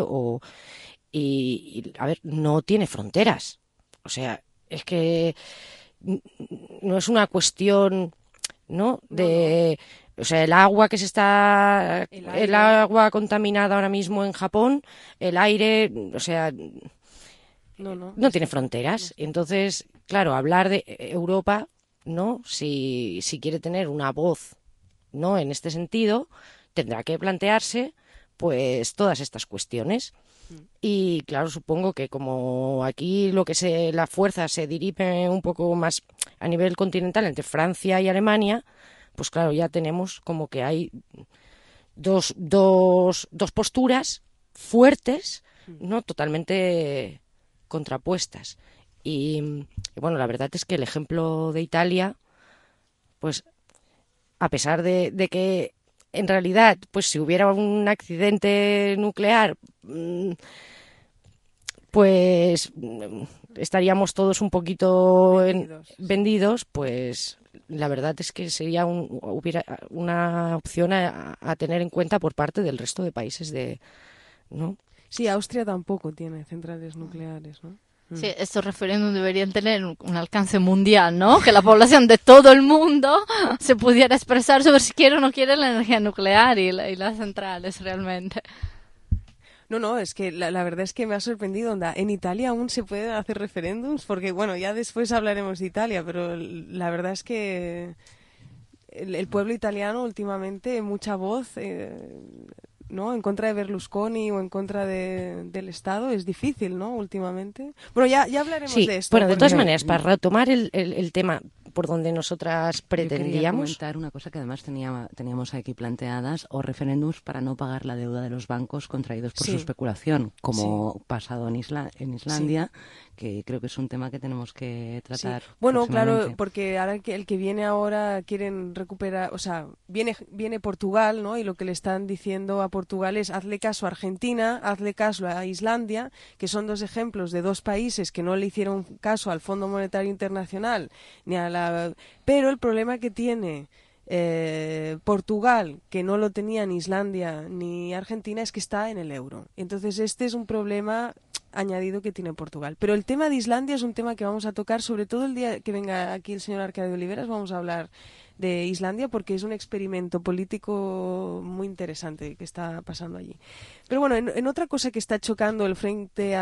y a ver, no tiene fronteras. O sea, es que no es una cuestión, ¿no? O sea, el agua que el agua contaminada ahora mismo en Japón, el aire, o sea, no tiene fronteras. Entonces, claro, hablar de Europa, ¿no? Si quiere tener una voz, ¿no? En este sentido, tendrá que plantearse, pues, todas estas cuestiones. Y claro, supongo que como aquí la fuerza se dirime un poco más a nivel continental entre Francia y Alemania, pues claro, ya tenemos como que hay dos posturas fuertes, ¿no? Totalmente contrapuestas. Y bueno, la verdad es que el ejemplo de Italia, pues a pesar de que en realidad, pues si hubiera un accidente nuclear, pues estaríamos todos un poquito vendidos, pues la verdad es que sería hubiera una opción a tener en cuenta por parte del resto de países ¿no? Sí, Austria tampoco tiene centrales nucleares, ¿no? Sí, estos referéndums deberían tener un alcance mundial, ¿no? Que la población de todo el mundo se pudiera expresar sobre si quiere o no quiere la energía nuclear y las centrales realmente. No, es que la verdad es que me ha sorprendido, onda. En Italia aún se pueden hacer referéndums, porque bueno, ya después hablaremos de Italia, pero la verdad es que el pueblo italiano últimamente, mucha voz, ¿no? En contra de Berlusconi o en contra del Estado es difícil, ¿no? Últimamente. Bueno, ya hablaremos de esto. Bueno, de todas maneras, para retomar el tema por donde nosotras pretendíamos. Yo quería comentar una cosa que además teníamos aquí planteadas, o referéndums para no pagar la deuda de los bancos contraídos por su especulación, como pasado en Islandia, que creo que es un tema que tenemos que tratar. Sí. Bueno, claro, porque ahora el que viene ahora quieren recuperar, o sea, viene Portugal, ¿no? Y lo que le están diciendo a Portugal es hazle caso a Argentina, hazle caso a Islandia, que son dos ejemplos de dos países que no le hicieron caso al Fondo Monetario Internacional ni a la. Pero el problema que tiene Portugal, que no lo tenía ni Islandia ni Argentina, es que está en el euro. Entonces este es un problema añadido que tiene Portugal. Pero el tema de Islandia es un tema que vamos a tocar, sobre todo el día que venga aquí el señor Arcadio Oliveras, vamos a hablar de Islandia porque es un experimento político muy interesante que está pasando allí. Pero bueno, en otra cosa que está chocando el frente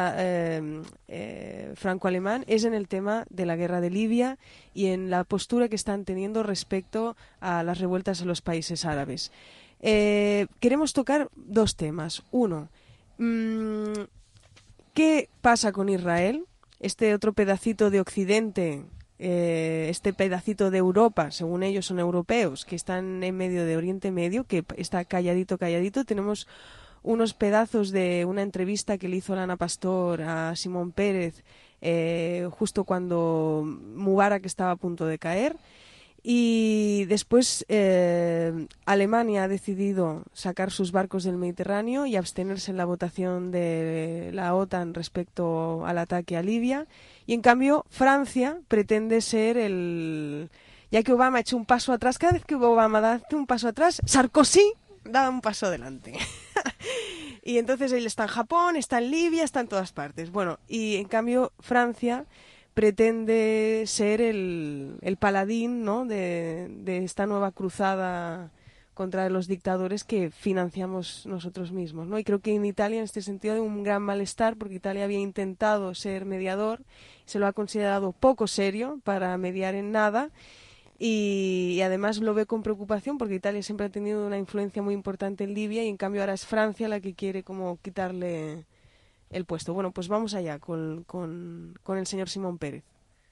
franco-alemán es en el tema de la guerra de Libia y en la postura que están teniendo respecto a las revueltas en los países árabes. Queremos tocar dos temas. Uno, ¿qué pasa con Israel? Este otro pedacito de Occidente este pedacito de Europa, según ellos son europeos, que están en medio de Oriente Medio, que está calladito, tenemos unos pedazos de una entrevista que le hizo Lana Pastor a Simón Pérez justo cuando Mubarak estaba a punto de caer. Y después Alemania ha decidido sacar sus barcos del Mediterráneo y abstenerse en la votación de la OTAN respecto al ataque a Libia. Y en cambio Francia pretende ser ya que Obama ha hecho un paso atrás, cada vez que Obama da un paso atrás, Sarkozy da un paso adelante. Y entonces él está en Japón, está en Libia, está en todas partes. Bueno, y en cambio Francia pretende ser el paladín, ¿no?, de esta nueva cruzada contra los dictadores que financiamos nosotros mismos, ¿no? Y creo que en Italia, en este sentido, hay un gran malestar porque Italia había intentado ser mediador, se lo ha considerado poco serio para mediar en nada y además lo ve con preocupación porque Italia siempre ha tenido una influencia muy importante en Libia y en cambio ahora es Francia la que quiere como quitarle el puesto. Bueno, pues vamos allá con el señor Simón Pérez.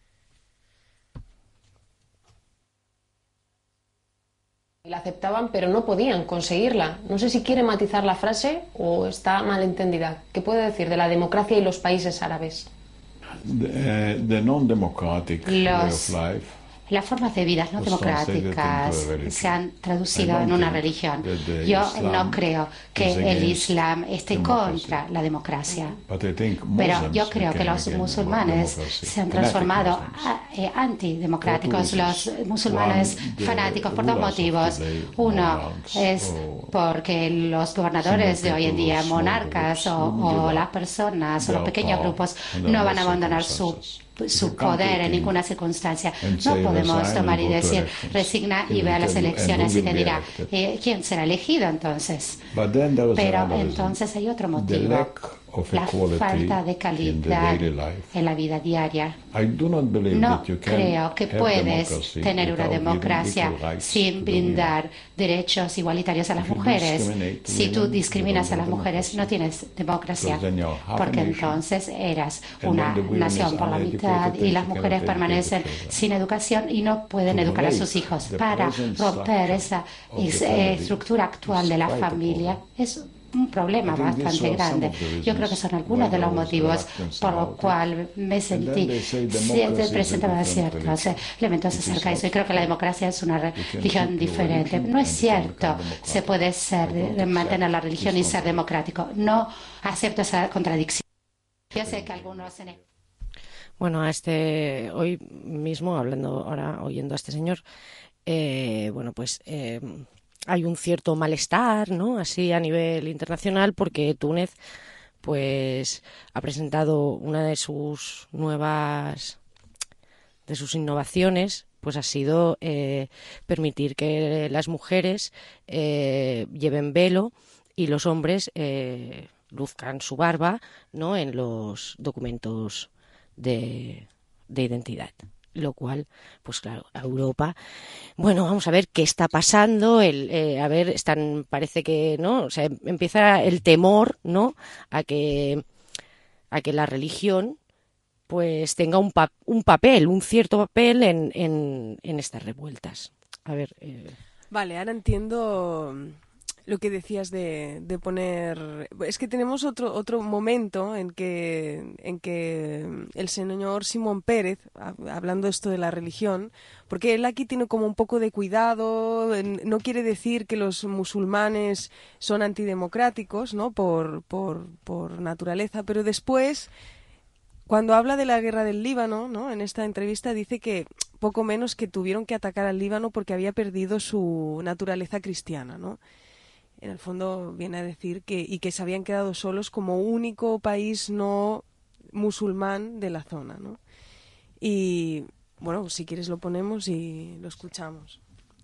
La aceptaban, pero no podían conseguirla. No sé si quiere matizar la frase o está mal entendida. ¿Qué puede decir de la democracia y los países árabes? The non-democratic way of life. Las formas de vida no democráticas se han traducido en una religión. Yo no creo que el Islam esté contra la democracia, pero yo creo que los musulmanes se han transformado antidemocráticos. Los musulmanes fanáticos por dos motivos. Uno es porque los gobernadores de hoy en día, monarcas o las personas o los pequeños grupos, no van a abandonar su poder en ninguna circunstancia. No podemos tomar y decir, resigna y ve a las elecciones y te dirá, ¿quién será elegido entonces? Pero entonces hay otro motivo, la falta de calidad en la vida diaria. No creo que puedes tener una democracia sin brindar derechos igualitarios a las mujeres. Si tú discriminas a las mujeres, no tienes democracia, porque entonces eras una nación por la mitad y las mujeres permanecen sin educación y no pueden educar a sus hijos. Para romper esa estructura actual de la familia es un problema bastante grande. Yo creo que son algunos de los motivos por los cuales me sentí presentaba ciertos elementos acerca de eso. Y creo que la democracia es una religión diferente. No es cierto, se puede mantener la religión y ser democrático. No acepto esa contradicción. Yo sé que algunos... Bueno, hoy mismo, oyendo a este señor, bueno, pues... hay un cierto malestar, ¿no?, así a nivel internacional, porque Túnez pues ha presentado una de sus innovaciones, pues ha sido permitir que las mujeres lleven velo y los hombres luzcan su barba, ¿no?, en los documentos de identidad. Lo cual, pues claro, a Europa, bueno, vamos a ver qué está pasando, parece que, ¿no?, o sea, empieza el temor, ¿no?, a que la religión pues tenga un cierto papel en estas revueltas. A ver. Vale, ahora entiendo lo que decías de poner... Es que tenemos otro momento en que el señor Simón Pérez, hablando esto de la religión, porque él aquí tiene como un poco de cuidado, no quiere decir que los musulmanes son antidemocráticos, ¿no?, por naturaleza, pero después, cuando habla de la guerra del Líbano, ¿no?, en esta entrevista dice que poco menos que tuvieron que atacar al Líbano porque había perdido su naturaleza cristiana, ¿no? En el fondo viene a decir que se habían quedado solos como único país no musulmán de la zona, ¿no? Y bueno, si quieres lo ponemos y lo escuchamos.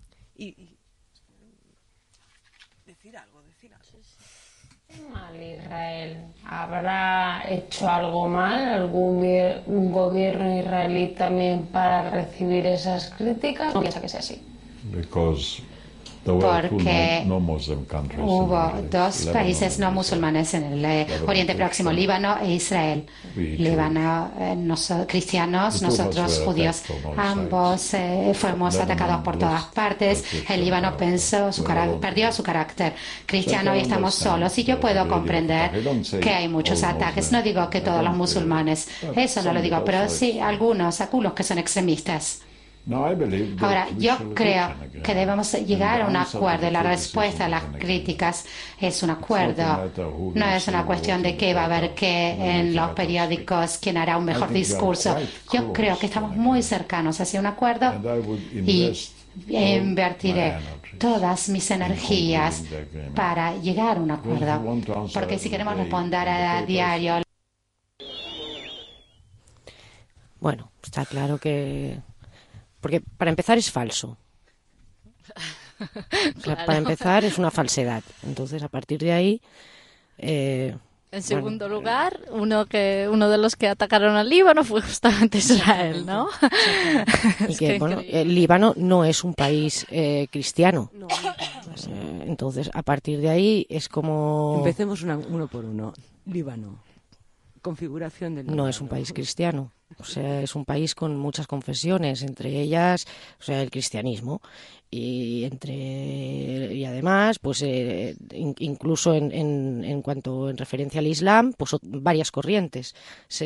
Decir algo. Mal Israel. ¿Habrá hecho algo mal un gobierno israelí también para recibir esas críticas? No piensa que sea así. Because porque hubo dos países no musulmanes en el Oriente Próximo, Líbano e Israel. Líbano, cristianos, nosotros judíos, ambos fuimos atacados por todas partes. El Líbano perdió su carácter cristiano y estamos solos. Y yo puedo comprender que hay muchos ataques. No digo que todos los musulmanes, eso no lo digo, pero sí algunos que son extremistas. Ahora, yo creo que debemos llegar a un acuerdo y la respuesta a las críticas es un acuerdo. No es una cuestión de qué va a haber en los periódicos, quién hará un mejor discurso. Yo creo que estamos muy cercanos hacia un acuerdo y invertiré todas mis energías para llegar a un acuerdo. Porque si queremos responder a diario... Bueno, está claro que... Porque para empezar es falso. Claro. Para empezar es una falsedad. Entonces, a partir de ahí... en segundo lugar, uno de los que atacaron al Líbano fue justamente Israel, ¿no? Y que, bueno, el Líbano no es un país cristiano. Entonces, a partir de ahí es como... Empecemos uno por uno. Líbano. Configuración del Líbano. No es un país cristiano. O sea, es un país con muchas confesiones, entre ellas, o sea, el cristianismo y además, pues incluso en cuanto en referencia al Islam, pues varias corrientes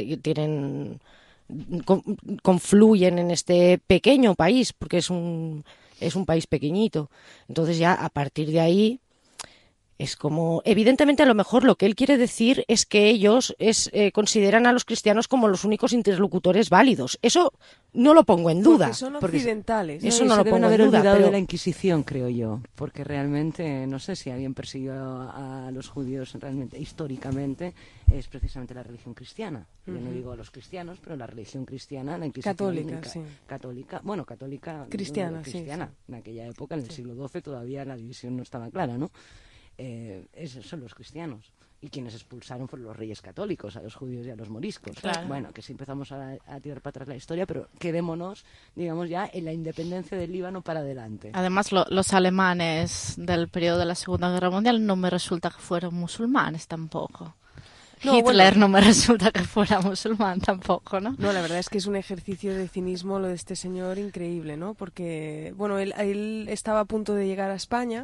confluyen en este pequeño país, porque es un país pequeñito. Entonces ya a partir de ahí es como, evidentemente a lo mejor lo que él quiere decir es que ellos consideran a los cristianos como los únicos interlocutores válidos. Eso no lo pongo en duda. Porque son occidentales. Eso no lo pongo en duda. Deben haber olvidado de la Inquisición, creo yo, porque realmente, no sé si alguien persiguió a los judíos realmente, históricamente, es precisamente la religión cristiana. Yo no digo a los cristianos, pero la religión cristiana, la Inquisición católica, cristiana. Sí. En aquella época, en el siglo XII, todavía la división no estaba clara, ¿no? Esos son los cristianos, y quienes expulsaron fueron los reyes católicos, a los judíos y a los moriscos. Claro. Bueno, que si empezamos a tirar para atrás la historia, pero quedémonos, digamos, ya en la independencia del Líbano para adelante. Además, los alemanes del periodo de la Segunda Guerra Mundial no me resulta que fueran musulmanes tampoco. Hitler no me resulta que fuera musulmán tampoco, ¿no? No, la verdad es que es un ejercicio de cinismo lo de este señor increíble, ¿no? Porque, bueno, él estaba a punto de llegar a España.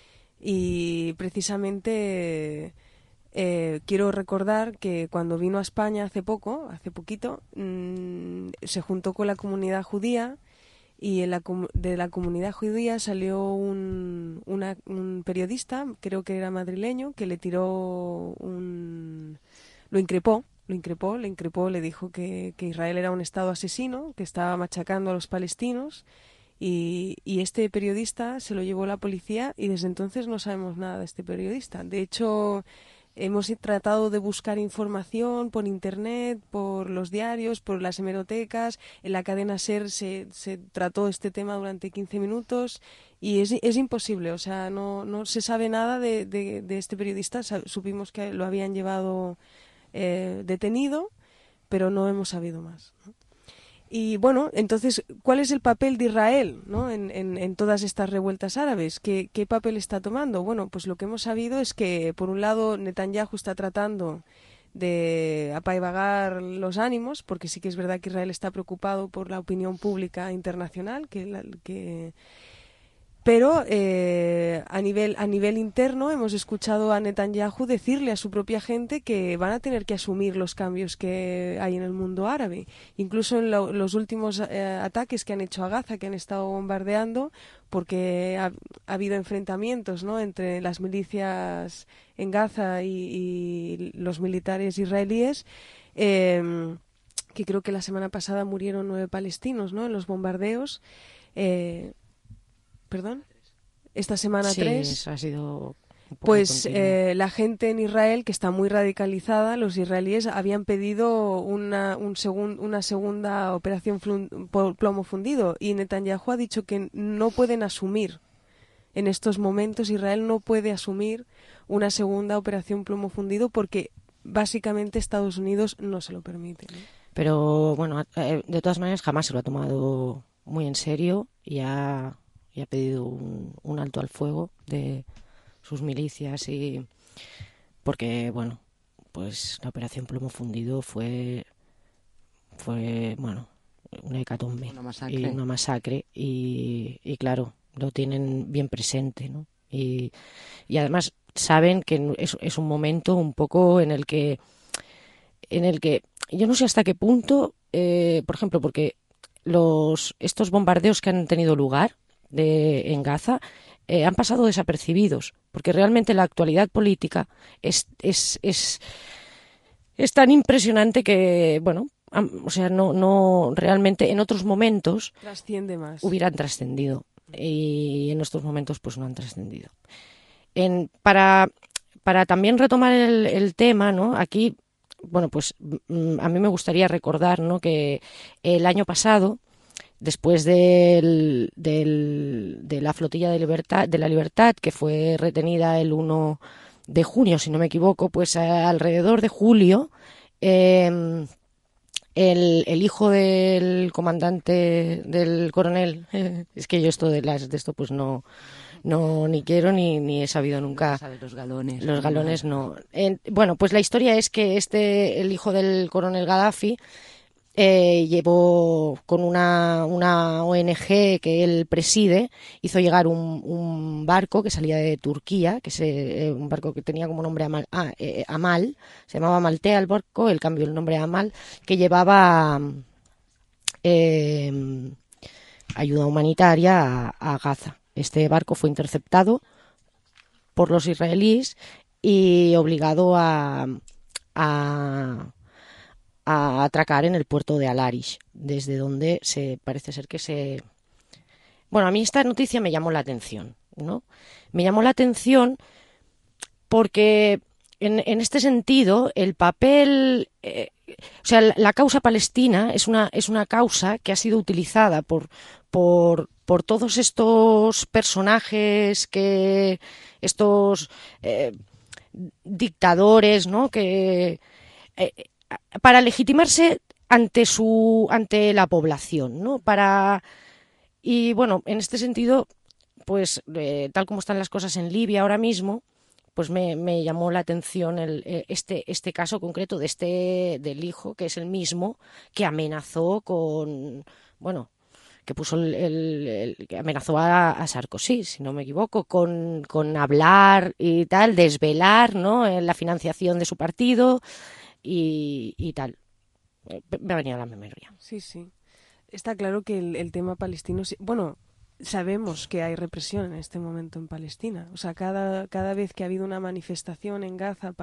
Y precisamente quiero recordar que cuando vino a España hace poquito, se juntó con la comunidad judía y de la comunidad judía salió un periodista, creo que era madrileño, que le tiró lo increpó, le dijo que Israel era un estado asesino, que estaba machacando a los palestinos. Y este periodista se lo llevó la policía y desde entonces no sabemos nada de este periodista. De hecho, hemos tratado de buscar información por internet, por los diarios, por las hemerotecas. En la cadena SER se trató este tema durante 15 minutos y es imposible. O sea, no se sabe nada de este periodista. Supimos que lo habían llevado detenido, pero no hemos sabido más, ¿no? Y bueno, entonces, ¿cuál es el papel de Israel, ¿no? en todas estas revueltas árabes? ¿Qué papel está tomando? Bueno, pues lo que hemos sabido es que, por un lado, Netanyahu está tratando de apaivagar los ánimos, porque sí que es verdad que Israel está preocupado por la opinión pública internacional, pero a nivel interno hemos escuchado a Netanyahu decirle a su propia gente que van a tener que asumir los cambios que hay en el mundo árabe. Incluso en los últimos ataques que han hecho a Gaza, que han estado bombardeando, porque ha habido enfrentamientos, ¿no?, entre las milicias en Gaza y los militares israelíes, que creo que la semana pasada murieron 9 palestinos, ¿no?, en los bombardeos. Esta semana 3. Sí, eso ha sido pues la gente en Israel, que está muy radicalizada, los israelíes habían pedido una segunda operación plomo fundido y Netanyahu ha dicho que no pueden asumir. En estos momentos Israel no puede asumir una segunda operación plomo fundido porque básicamente Estados Unidos no se lo permite, ¿no? Pero bueno, de todas maneras jamás se lo ha tomado muy en serio y ha y ha pedido un alto al fuego de sus milicias, y porque, bueno, pues la operación Plomo Fundido fue bueno, una hecatombe, una masacre y claro, lo tienen bien presente, ¿no? Y además saben que es un momento un poco en el que yo no sé hasta qué punto, por ejemplo, porque estos bombardeos que han tenido lugar en Gaza han pasado desapercibidos, porque realmente la actualidad política es tan impresionante que, bueno, o sea, no realmente en otros momentos trasciende más. Hubieran trascendido, y en estos momentos pues no han trascendido. Para también retomar el tema, ¿no? Aquí, bueno, pues a mí me gustaría recordar, ¿no?, que el año pasado, después de la flotilla de la Libertad, que fue retenida el 1 de junio, si no me equivoco, pues alrededor de julio, el hijo del comandante, del coronel, es que yo esto de esto pues no ni quiero ni he sabido nunca. Los galones. Los galones no. Bueno, pues la historia es que el hijo del coronel Gaddafi llevó con una ONG que él preside, hizo llegar un barco que salía de Turquía, un barco que tenía como nombre Amal, se llamaba Maltea el barco, él cambió el nombre a Amal, que llevaba ayuda humanitaria a Gaza. Este barco fue interceptado por los israelíes y obligado a atracar en el puerto de Al-Arish, desde donde parece ser que Bueno, a mí esta noticia me llamó la atención, ¿no? Me llamó la atención porque en este sentido el papel, o sea, la causa palestina es una causa que ha sido utilizada por todos estos personajes, estos dictadores, ¿no?, que para legitimarse ante la población, ¿no? Y bueno, en este sentido, pues tal como están las cosas en Libia ahora mismo, pues me llamó la atención este caso concreto del hijo, que es el mismo que amenazó que puso que amenazó a Sarkozy, si no me equivoco, con hablar y tal, desvelar, ¿no?, la financiación de su partido y tal. Me ha venido a la memoria. Sí. Está claro que el tema palestino... Bueno, sabemos que hay represión en este momento en Palestina. O sea, cada vez que ha habido una manifestación en Gaza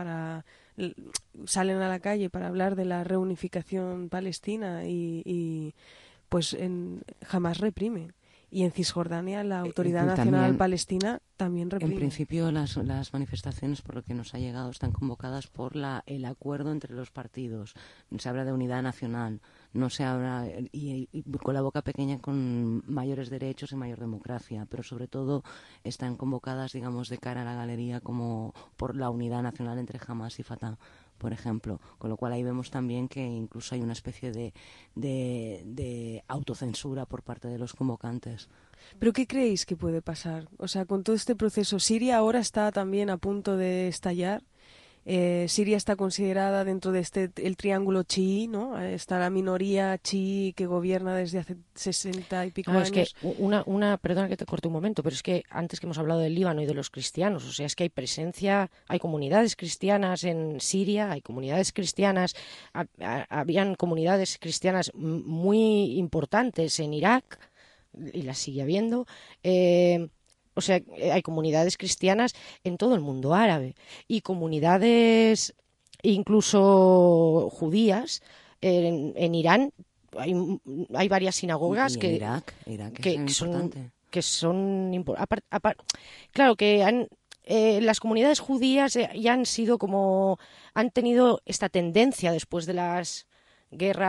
salen a la calle para hablar de la reunificación palestina y pues Hamás reprime. Y en Cisjordania la Autoridad Nacional Palestina también reprime. En principio las manifestaciones, por lo que nos ha llegado, están convocadas por el acuerdo entre los partidos. Se habla de unidad nacional, no se habla, y con la boca pequeña, con mayores derechos y mayor democracia, pero sobre todo están convocadas, digamos, de cara a la galería como por la unidad nacional entre Hamás y Fatah, por ejemplo, con lo cual ahí vemos también que incluso hay una especie de autocensura por parte de los convocantes. ¿Pero qué creéis que puede pasar? O sea, con todo este proceso, Siria ahora está también a punto de estallar. Siria está considerada dentro de el triángulo chií, ¿no? Está la minoría chií que gobierna desde hace 60 y pico años. Es que perdona que te corte un momento, pero es que antes que hemos hablado del Líbano y de los cristianos, o sea, es que hay comunidades cristianas en Siria, hay comunidades cristianas, habían comunidades cristianas muy importantes en Irak, y las sigue habiendo. O sea, hay comunidades cristianas en todo el mundo árabe y comunidades incluso judías. En Irán hay varias sinagogas y en Irak que son importantes. Claro que las comunidades judías ya han sido han tenido esta tendencia después de las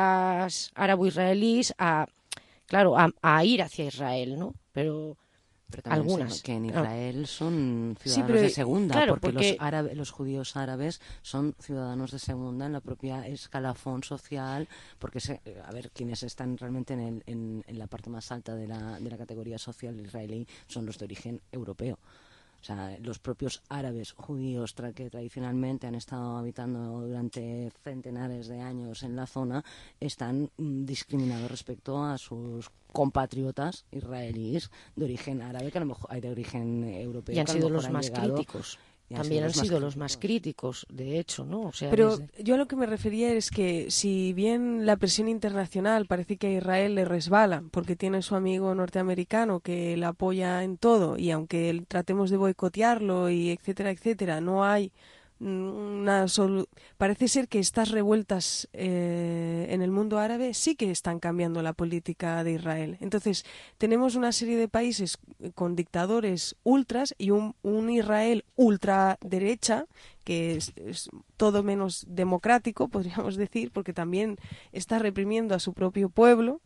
guerras árabo-israelíes a ir hacia Israel, ¿no? Pero Pero también algunas. Que en Israel son ciudadanos de segunda, claro, porque los judíos árabes son ciudadanos de segunda en la propia escalafón social, porque a ver, quienes están realmente en la parte más alta de la categoría social israelí son los de origen europeo. O sea, los propios árabes judíos que tradicionalmente han estado habitando durante centenares de años en la zona están discriminados respecto a sus compatriotas israelíes de origen árabe, que a lo mejor hay de origen europeo. Y han sido los más críticos. También han sido los más críticos, de hecho, ¿no? O sea, pero yo a lo que me refería es que si bien la presión internacional parece que a Israel le resbala, porque tiene su amigo norteamericano que le apoya en todo, y aunque tratemos de boicotearlo y etcétera, etcétera, no hay parece ser que estas revueltas en el mundo árabe sí que están cambiando la política de Israel. Entonces, tenemos una serie de países con dictadores ultras y un Israel ultraderecha que es todo menos democrático, podríamos decir, porque también está reprimiendo a su propio pueblo.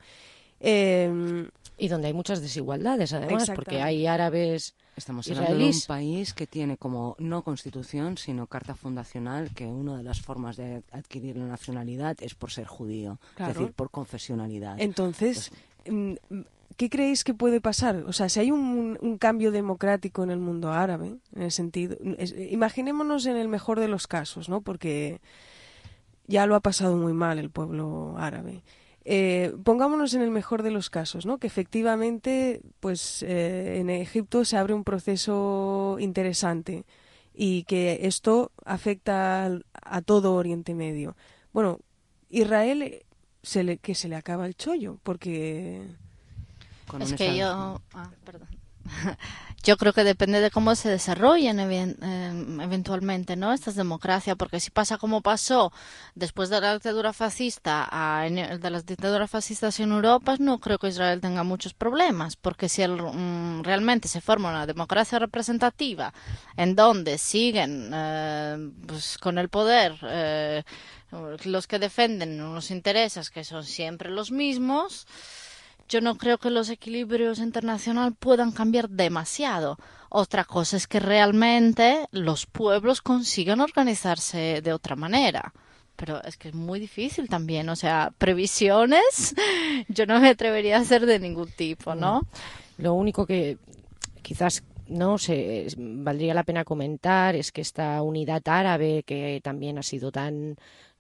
Y donde hay muchas desigualdades, además, porque hay árabes. Estamos hablando de un país que tiene como no constitución, sino carta fundacional, que una de las formas de adquirir la nacionalidad es por ser judío, claro. Es decir, por confesionalidad. Entonces, ¿qué creéis que puede pasar? O sea, si hay un cambio democrático en el mundo árabe, en el sentido, imaginémonos en el mejor de los casos, ¿no? Porque ya lo ha pasado muy mal el pueblo árabe. Pongámonos en el mejor de los casos, ¿no? Que efectivamente, pues en Egipto se abre un proceso interesante y que esto afecta a todo Oriente Medio. Bueno, Israel se le acaba el chollo, porque es que perdón. Yo creo que depende de cómo se desarrollen eventualmente, ¿no? Estas democracias, porque si pasa como pasó después de la dictadura fascista, de las dictaduras fascistas en Europa, no creo que Israel tenga muchos problemas, porque si realmente se forma una democracia representativa en donde siguen pues, con el poder los que defienden unos intereses que son siempre los mismos, yo no creo que los equilibrios internacionales puedan cambiar demasiado. Otra cosa es que realmente los pueblos consigan organizarse de otra manera. Pero es que es muy difícil también. O sea, previsiones yo no me atrevería a hacer de ningún tipo, ¿no? Lo único que quizás valdría la pena comentar es que esta unidad árabe, que también ha sido tan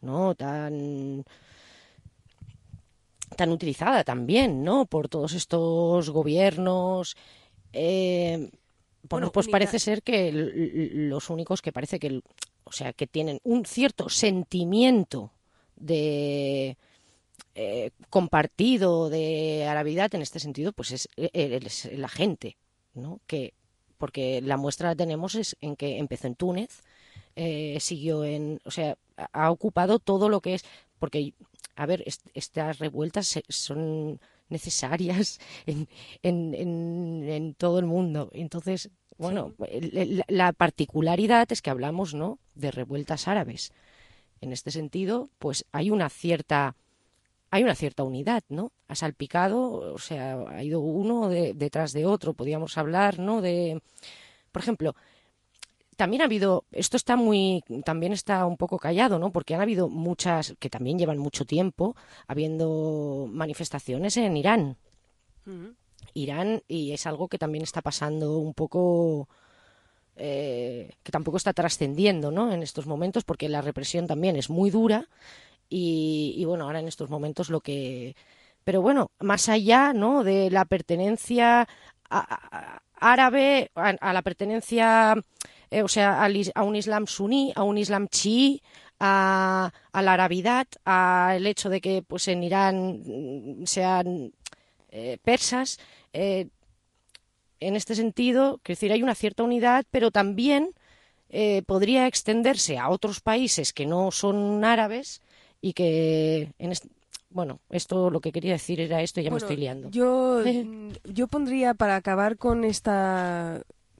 utilizada también, ¿no? Por todos estos gobiernos. Pues parece ser que los únicos que parece que, que tienen un cierto sentimiento de compartido de arabidad en este sentido, pues es la gente, ¿no? Porque la muestra la tenemos en que empezó en Túnez, siguió ha ocupado todo lo que es, porque a ver, estas revueltas son necesarias en todo el mundo. Entonces, bueno, sí. La particularidad es que hablamos, ¿no?, de revueltas árabes. En este sentido, pues hay una cierta unidad, ¿no? Ha salpicado, ha ido uno detrás de otro. Podríamos hablar, ¿no?, de, por ejemplo, también ha habido, también está un poco callado, ¿no? Porque han habido muchas, que también llevan mucho tiempo, habiendo manifestaciones en Irán. Uh-huh. Irán, y es algo que también está pasando un poco, que tampoco está trascendiendo, ¿no?, en estos momentos, porque la represión también es muy dura y bueno, ahora en estos momentos pero bueno, más allá, ¿no?, de la pertenencia árabe, a la pertenencia, a un islam suní, a un islam chií, a la arabidad, al hecho de que pues en Irán sean persas. En este sentido, quiero decir, hay una cierta unidad, pero también podría extenderse a otros países que no son árabes y que bueno, esto lo que quería decir era esto, ya me estoy liando. Yo pondría, para acabar con esta...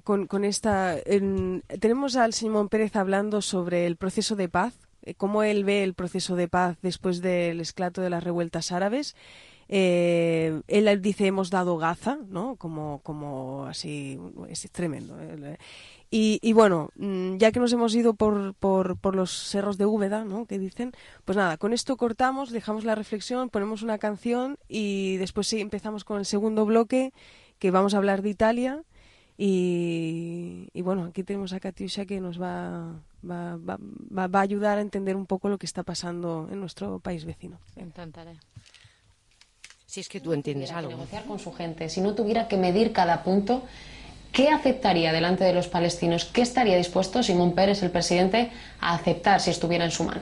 tenemos al Simón Pérez hablando sobre el proceso de paz, cómo él ve el proceso de paz después del esclato de las revueltas árabes. Él dice hemos dado Gaza, ¿no? Como así, es tremendo. Y bueno, ya que nos hemos ido por los cerros de Úbeda, ¿no? Que dicen, pues nada, con esto cortamos, dejamos la reflexión, ponemos una canción y después sí empezamos con el segundo bloque, que vamos a hablar de Italia. Y bueno, aquí tenemos a Katiusha que nos va a ayudar a entender un poco lo que está pasando en nuestro país vecino. Intentaré. Si es que tú entiendes algo. Negociar con su gente, si no tuviera que medir cada punto, ¿qué aceptaría delante de los palestinos? ¿Qué estaría dispuesto Shimon Peres, el presidente, a aceptar si estuviera en su mano?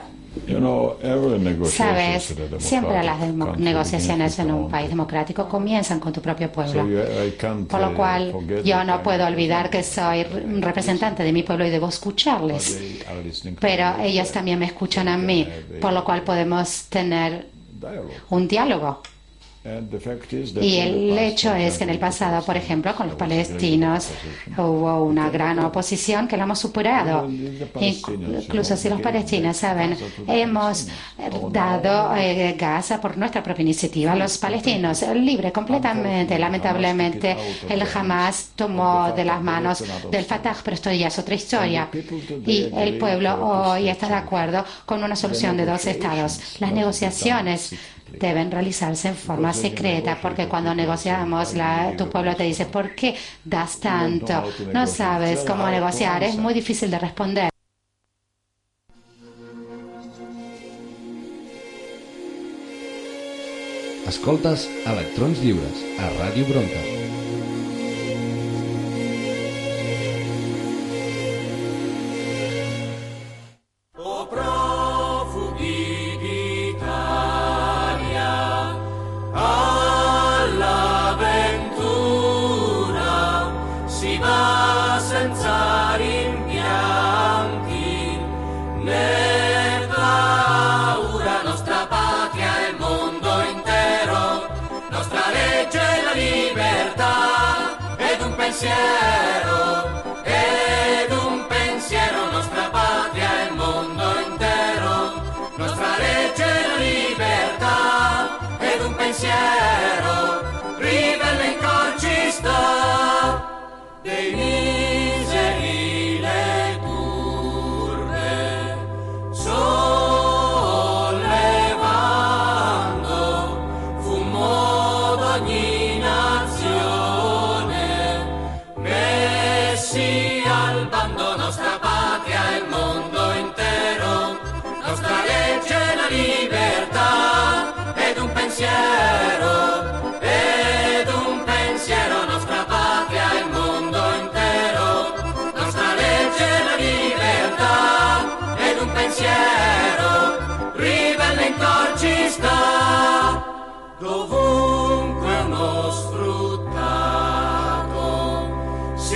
Sabes, siempre las negociaciones en un país democrático comienzan con tu propio pueblo. Por lo cual, yo no puedo olvidar que soy representante de mi pueblo y debo escucharles. Pero ellos también me escuchan a mí, por lo cual podemos tener un diálogo. Y el hecho es que en el pasado, por ejemplo, con los palestinos hubo una gran oposición que la hemos superado. Incluso si los palestinos saben, hemos dado Gaza por nuestra propia iniciativa. Los palestinos, libre completamente. Lamentablemente, el Hamas tomó de las manos del Fatah, pero esto ya es otra historia. Y el pueblo hoy está de acuerdo con una solución de 2 estados. Las negociaciones deben realizarse en forma secreta, porque cuando negociamos, tu pueblo te dice, ¿por qué das tanto? No sabes cómo negociar, es muy difícil de responder. Escoltes Electrons Lliures a Ràdio Bronca. Ed un pensiero, nostra patria, il mondo intero, nostra legge e la libertà, ed un pensiero, ribelle in cor ci sta, dei miseri le turbe, sollevando, fumo d'ogni nazione. Messi al bando, nostra patria e il mondo intero, nostra legge e la libertà, ed un pensiero, nostra patria e il mondo intero, nostra legge e la libertà, ed un pensiero, ribelle in cor ci sta, dovunque uno sfruttato si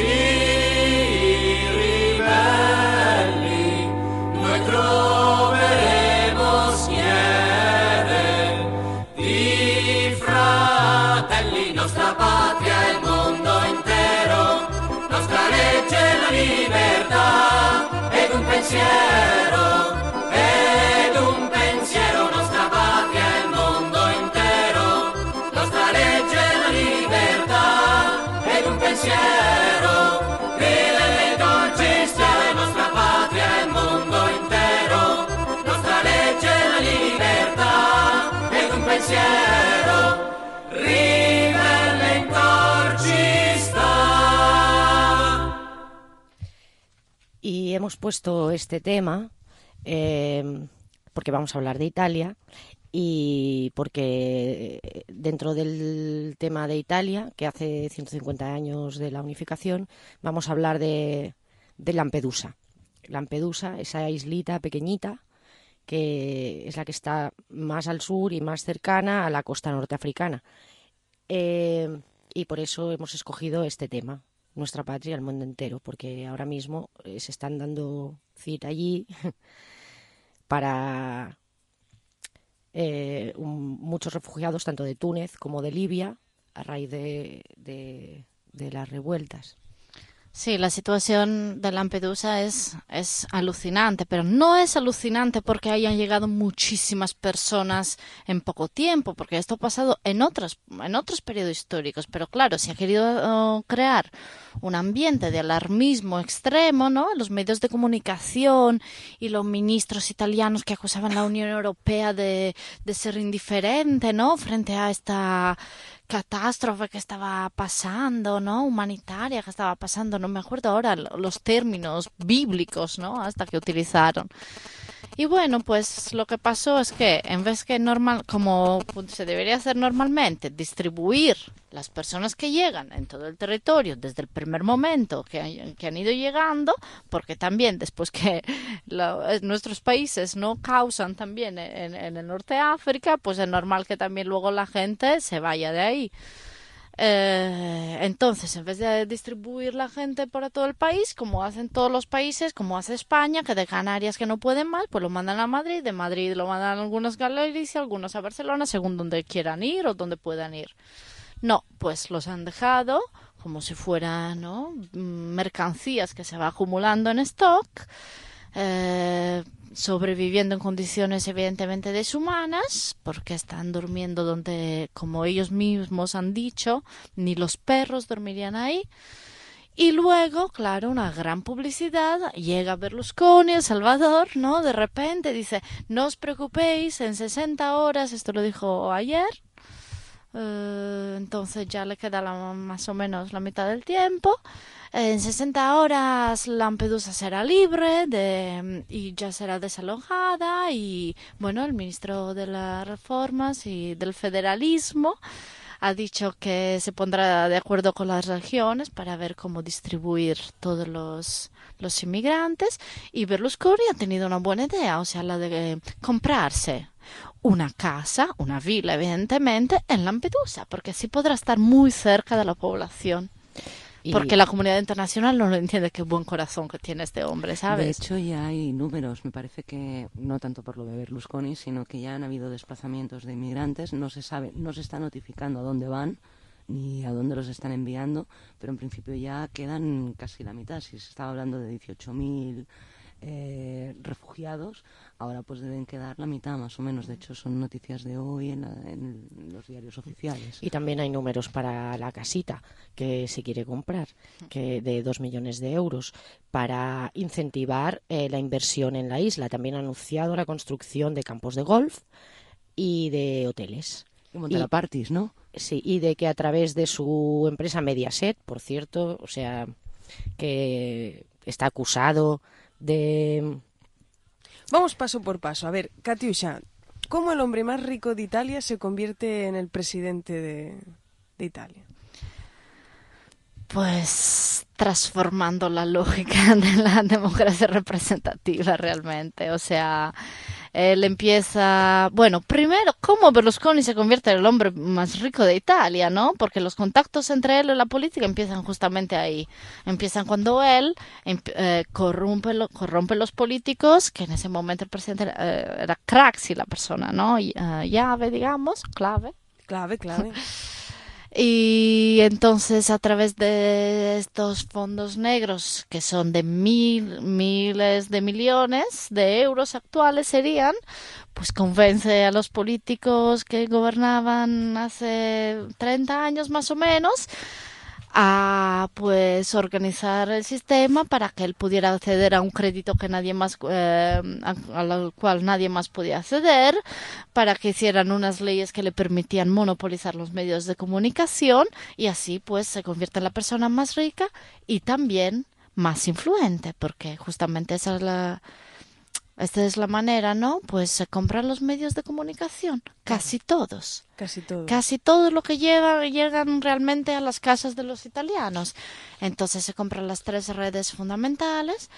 ribelli, noi troveremo schiere di fratelli, nostra patria e il mondo intero, nostra legge e la libertà, ed un pensiero, nostra patria e il mondo intero, nostra legge e la libertà, ed un pensiero, ribelle con ci sta, nostra patria e il mondo intero, nostra legge e la libertà, ed un pensiero, ribelle con ci sta. Y hemos puesto este tema porque vamos a hablar de Italia y porque dentro del tema de Italia, que hace 150 años de la unificación, vamos a hablar de Lampedusa. Lampedusa, esa islita pequeñita que es la que está más al sur y más cercana a la costa norteafricana. Y por eso hemos escogido este tema, nuestra patria, el mundo entero, porque ahora mismo se están dando cita allí para muchos refugiados, tanto de Túnez como de Libia, a raíz de las revueltas. Sí, la situación de Lampedusa es alucinante, pero no es alucinante porque hayan llegado muchísimas personas en poco tiempo, porque esto ha pasado en otros periodos históricos. Pero claro, se ha querido crear un ambiente de alarmismo extremo, ¿no? Los medios de comunicación y los ministros italianos que acusaban a la Unión Europea de ser indiferente, ¿no? Frente a esta catástrofe que estaba pasando, ¿no? Humanitaria que estaba pasando, no me acuerdo ahora los términos bíblicos, ¿no? Hasta que utilizaron. Y bueno, pues lo que pasó es que en vez que como se debería hacer normalmente, distribuir las personas que llegan en todo el territorio desde el primer momento que han ido llegando, porque también después que nuestros países no causan también en el norte de África, pues es normal que también luego la gente se vaya de ahí. Entonces, en vez de distribuir la gente por todo el país, como hacen todos los países, como hace España, que de Canarias que no pueden más, pues lo mandan a Madrid, de Madrid lo mandan a algunos a Galicia, algunos a Barcelona, según donde quieran ir o donde puedan ir. No, pues los han dejado como si fueran, ¿no?, mercancías que se va acumulando en stock, sobreviviendo en condiciones evidentemente deshumanas, porque están durmiendo donde, como ellos mismos han dicho, ni los perros dormirían ahí. Y luego, claro, una gran publicidad, llega Berlusconi, El Salvador, ¿no? De repente dice, no os preocupéis, en 60 horas, esto lo dijo ayer, entonces ya le queda más o menos la mitad del tiempo. En 60 horas Lampedusa será libre y ya será desalojada, y bueno, el ministro de las Reformas y del Federalismo ha dicho que se pondrá de acuerdo con las regiones para ver cómo distribuir todos los inmigrantes, y Berlusconi ha tenido una buena idea, o sea, la de comprarse una casa, una villa evidentemente, en Lampedusa, porque así podrá estar muy cerca de la población. Porque la comunidad internacional no lo entiende, qué buen corazón que tiene este hombre, ¿sabes? De hecho, ya hay números, me parece que, no tanto por lo de Berlusconi, sino que ya han habido desplazamientos de inmigrantes, no se sabe, no se está notificando a dónde van, ni a dónde los están enviando, pero en principio ya quedan casi la mitad. Si se estaba hablando de 18.000 refugiados, ahora pues deben quedar la mitad más o menos. De hecho, son noticias de hoy en los diarios oficiales. Y también hay números para la casita que se quiere comprar, que de 2 millones de euros, para incentivar la inversión en la isla. También ha anunciado la construcción de campos de golf y de hoteles. Y montar parties, ¿no? Sí, y de que a través de su empresa Mediaset, por cierto, o sea, que está acusado de... Vamos paso por paso. A ver, Katiusha, ¿cómo el hombre más rico de Italia se convierte en el presidente de Italia? Pues transformando la lógica de la democracia representativa realmente. O sea, él empieza... Bueno, primero, ¿cómo Berlusconi se convierte en el hombre más rico de Italia, no? Porque los contactos entre él y la política empiezan justamente ahí. Empiezan cuando él corrompe los políticos, que en ese momento el presidente era Craxi la persona, ¿no? Llave, digamos, clave. Clave. Y entonces, a través de estos fondos negros, que son de miles de millones de euros actuales serían, pues convence a los políticos que gobernaban hace 30 años más o menos a pues organizar el sistema para que él pudiera acceder a un crédito que nadie más al cual nadie más podía acceder, para que hicieran unas leyes que le permitían monopolizar los medios de comunicación, y así pues se convierte en la persona más rica y también más influente, porque justamente esta es la manera, ¿no? Pues se compran los medios de comunicación, casi todos. Casi todo lo que llegan realmente a las casas de los italianos. Entonces se compran las 3 redes fundamentales,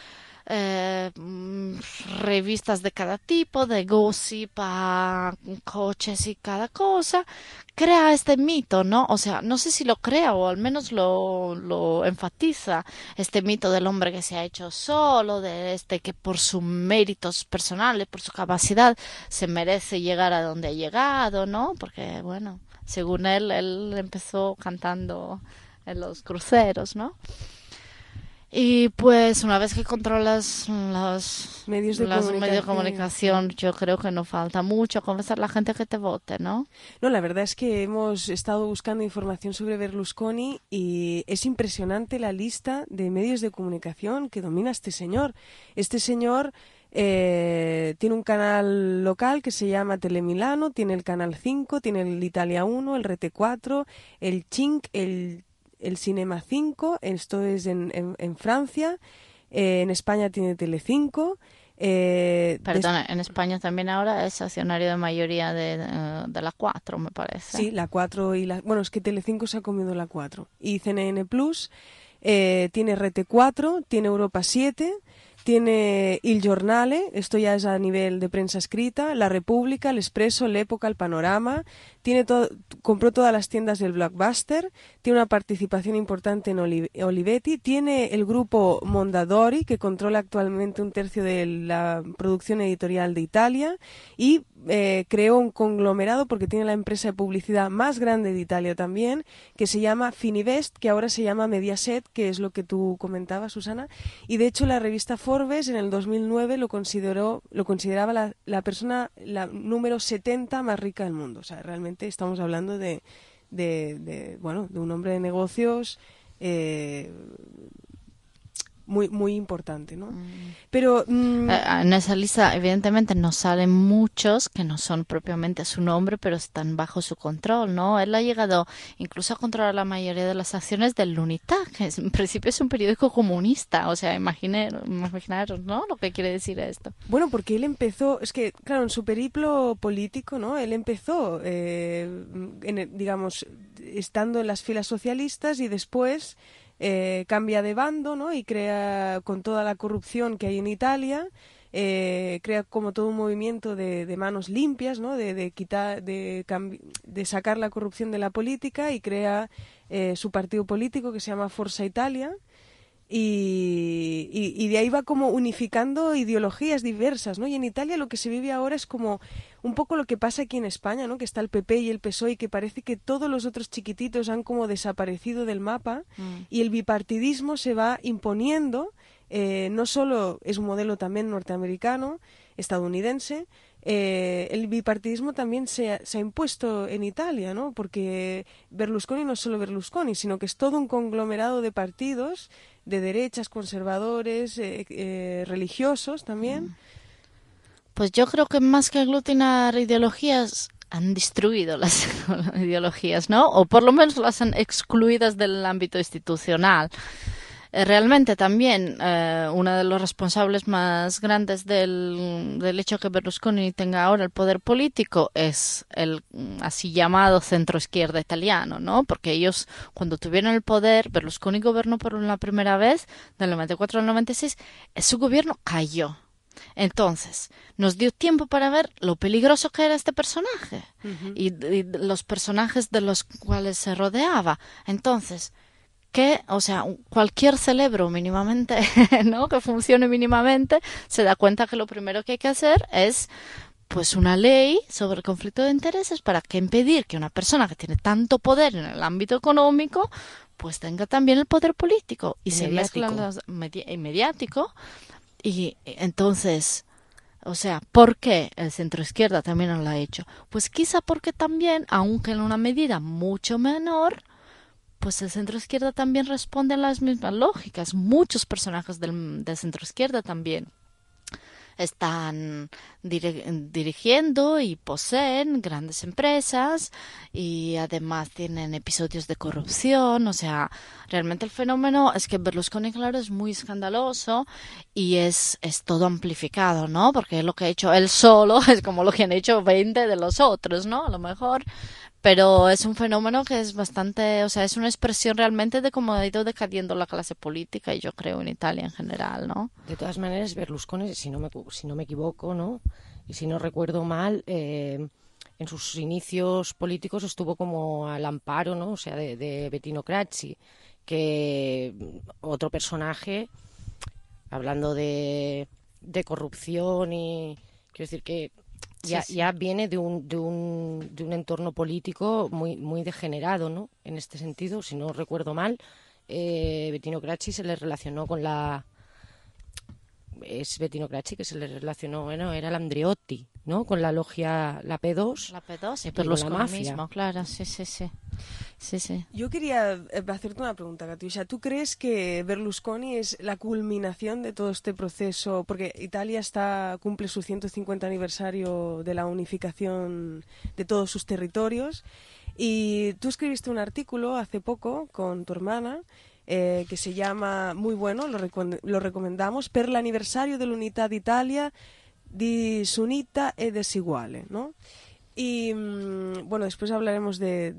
revistas de cada tipo, de gossip a coches y cada cosa. Crea este mito, ¿no? O sea, no sé si lo crea o al menos lo enfatiza, este mito del hombre que se ha hecho solo, de que por sus méritos personales, por su capacidad, se merece llegar a donde ha llegado, ¿no? Porque, bueno, según él empezó cantando en los cruceros, ¿no? Y pues una vez que controlas los medios de comunicación, yo creo que no falta mucho convencer a la gente que te vote, ¿no? No, la verdad es que hemos estado buscando información sobre Berlusconi y es impresionante la lista de medios de comunicación que domina este señor. Este señor tiene un canal local que se llama Telemilano, tiene el Canal 5, tiene el Italia 1, el Rete 4, el Cinc, el Cinema 5, esto es en Francia, en España tiene Telecinco. Perdona, en España también ahora es accionario de mayoría de la 4, me parece. Sí, la 4 y la... Bueno, es que Telecinco se ha comido la 4. Y CNN Plus, tiene Rete 4, tiene Europa 7... Tiene Il Giornale, esto ya es a nivel de prensa escrita, La República, El Expreso, L'Época, El Panorama, compró todas las tiendas del Blockbuster, tiene una participación importante en Olivetti, tiene el grupo Mondadori, que controla actualmente 1/3 de la producción editorial de Italia, y creó un conglomerado porque tiene la empresa de publicidad más grande de Italia también, que se llama Fininvest, que ahora se llama Mediaset, que es lo que tú comentabas, Susana, y de hecho la revista Forbes en el 2009 lo consideraba la persona número 70 más rica del mundo. O sea, realmente estamos hablando de un hombre de negocios muy importante, ¿no? Pero en esa lista evidentemente nos salen muchos que no son propiamente su nombre, pero están bajo su control, ¿no? Él ha llegado incluso a controlar la mayoría de las acciones del L'Unità, que en principio es un periódico comunista. O sea, imaginaros, ¿no? Lo que quiere decir esto. Bueno, porque él empezó, es que, claro, en su periplo político, ¿no? Él empezó, digamos, estando en las filas socialistas y después cambia de bando, ¿no? Y crea, con toda la corrupción que hay en Italia, crea como todo un movimiento de manos limpias, ¿no? De sacar la corrupción de la política, y crea su partido político que se llama Forza Italia, y de ahí va como unificando ideologías diversas, ¿no? Y en Italia lo que se vive ahora es como un poco lo que pasa aquí en España, ¿no? Que está el PP y el PSOE, y que parece que todos los otros chiquititos han como desaparecido del mapa, y el bipartidismo se va imponiendo. No solo es un modelo también norteamericano, estadounidense, el bipartidismo también se ha impuesto en Italia, ¿no? Porque Berlusconi no es solo Berlusconi, sino que es todo un conglomerado de partidos, de derechas, conservadores, religiosos también. Pues yo creo que más que aglutinar ideologías, han destruido las ideologías, ¿no? O por lo menos las han excluidas del ámbito institucional. Realmente también uno de los responsables más grandes del hecho que Berlusconi tenga ahora el poder político es el así llamado centro-izquierda italiano, ¿no? Porque ellos, cuando tuvieron el poder, Berlusconi gobernó por la primera vez, del 94 al 96, su gobierno cayó. Entonces, nos dio tiempo para ver lo peligroso que era este personaje y los personajes de los cuales se rodeaba. Entonces, cualquier cerebro mínimamente, ¿no? Que funcione mínimamente, se da cuenta que lo primero que hay que hacer es pues una ley sobre conflicto de intereses para que impedir que una persona que tiene tanto poder en el ámbito económico pues tenga también el poder político y se mezclan los mediático. Y entonces, ¿por qué el centro-izquierda también lo ha hecho? Pues quizá porque también, aunque en una medida mucho menor, pues el centro-izquierda también responde a las mismas lógicas. Muchos personajes del centro-izquierda también están dirigiendo y poseen grandes empresas y además tienen episodios de corrupción. O sea, realmente el fenómeno es que Berlusconi, claro, es muy escandaloso y es todo amplificado, ¿no? Porque lo que ha hecho él solo es como lo que han hecho 20 de los otros, ¿no? A lo mejor. Pero es un fenómeno que es bastante, es una expresión realmente de cómo ha ido decayendo la clase política, y yo creo en Italia en general, ¿no? De todas maneras, Berlusconi, si no me equivoco, ¿no? Y si no recuerdo mal, en sus inicios políticos estuvo como al amparo, ¿no? O sea, de Bettino Craxi, que otro personaje, hablando de corrupción, y quiero decir que ya viene de un entorno político muy degenerado, ¿no? En este sentido, si no recuerdo mal, Bettino Craxi se le relacionó con la... Es Bettino Craxi que se le relacionó, bueno, era el Andreotti, ¿no? Con la logia, la P2. La P2 y por los la mafia. Claro, sí. Yo quería hacerte una pregunta, Katusha. ¿Tú crees que Berlusconi es la culminación de todo este proceso? Porque Italia cumple su 150 aniversario de la unificación de todos sus territorios. Y tú escribiste un artículo hace poco con tu hermana que se llama, muy bueno, lo recomendamos, per l'anniversario dell'unità d'Italia disunita e desiguale, ¿no? Y bueno, después hablaremos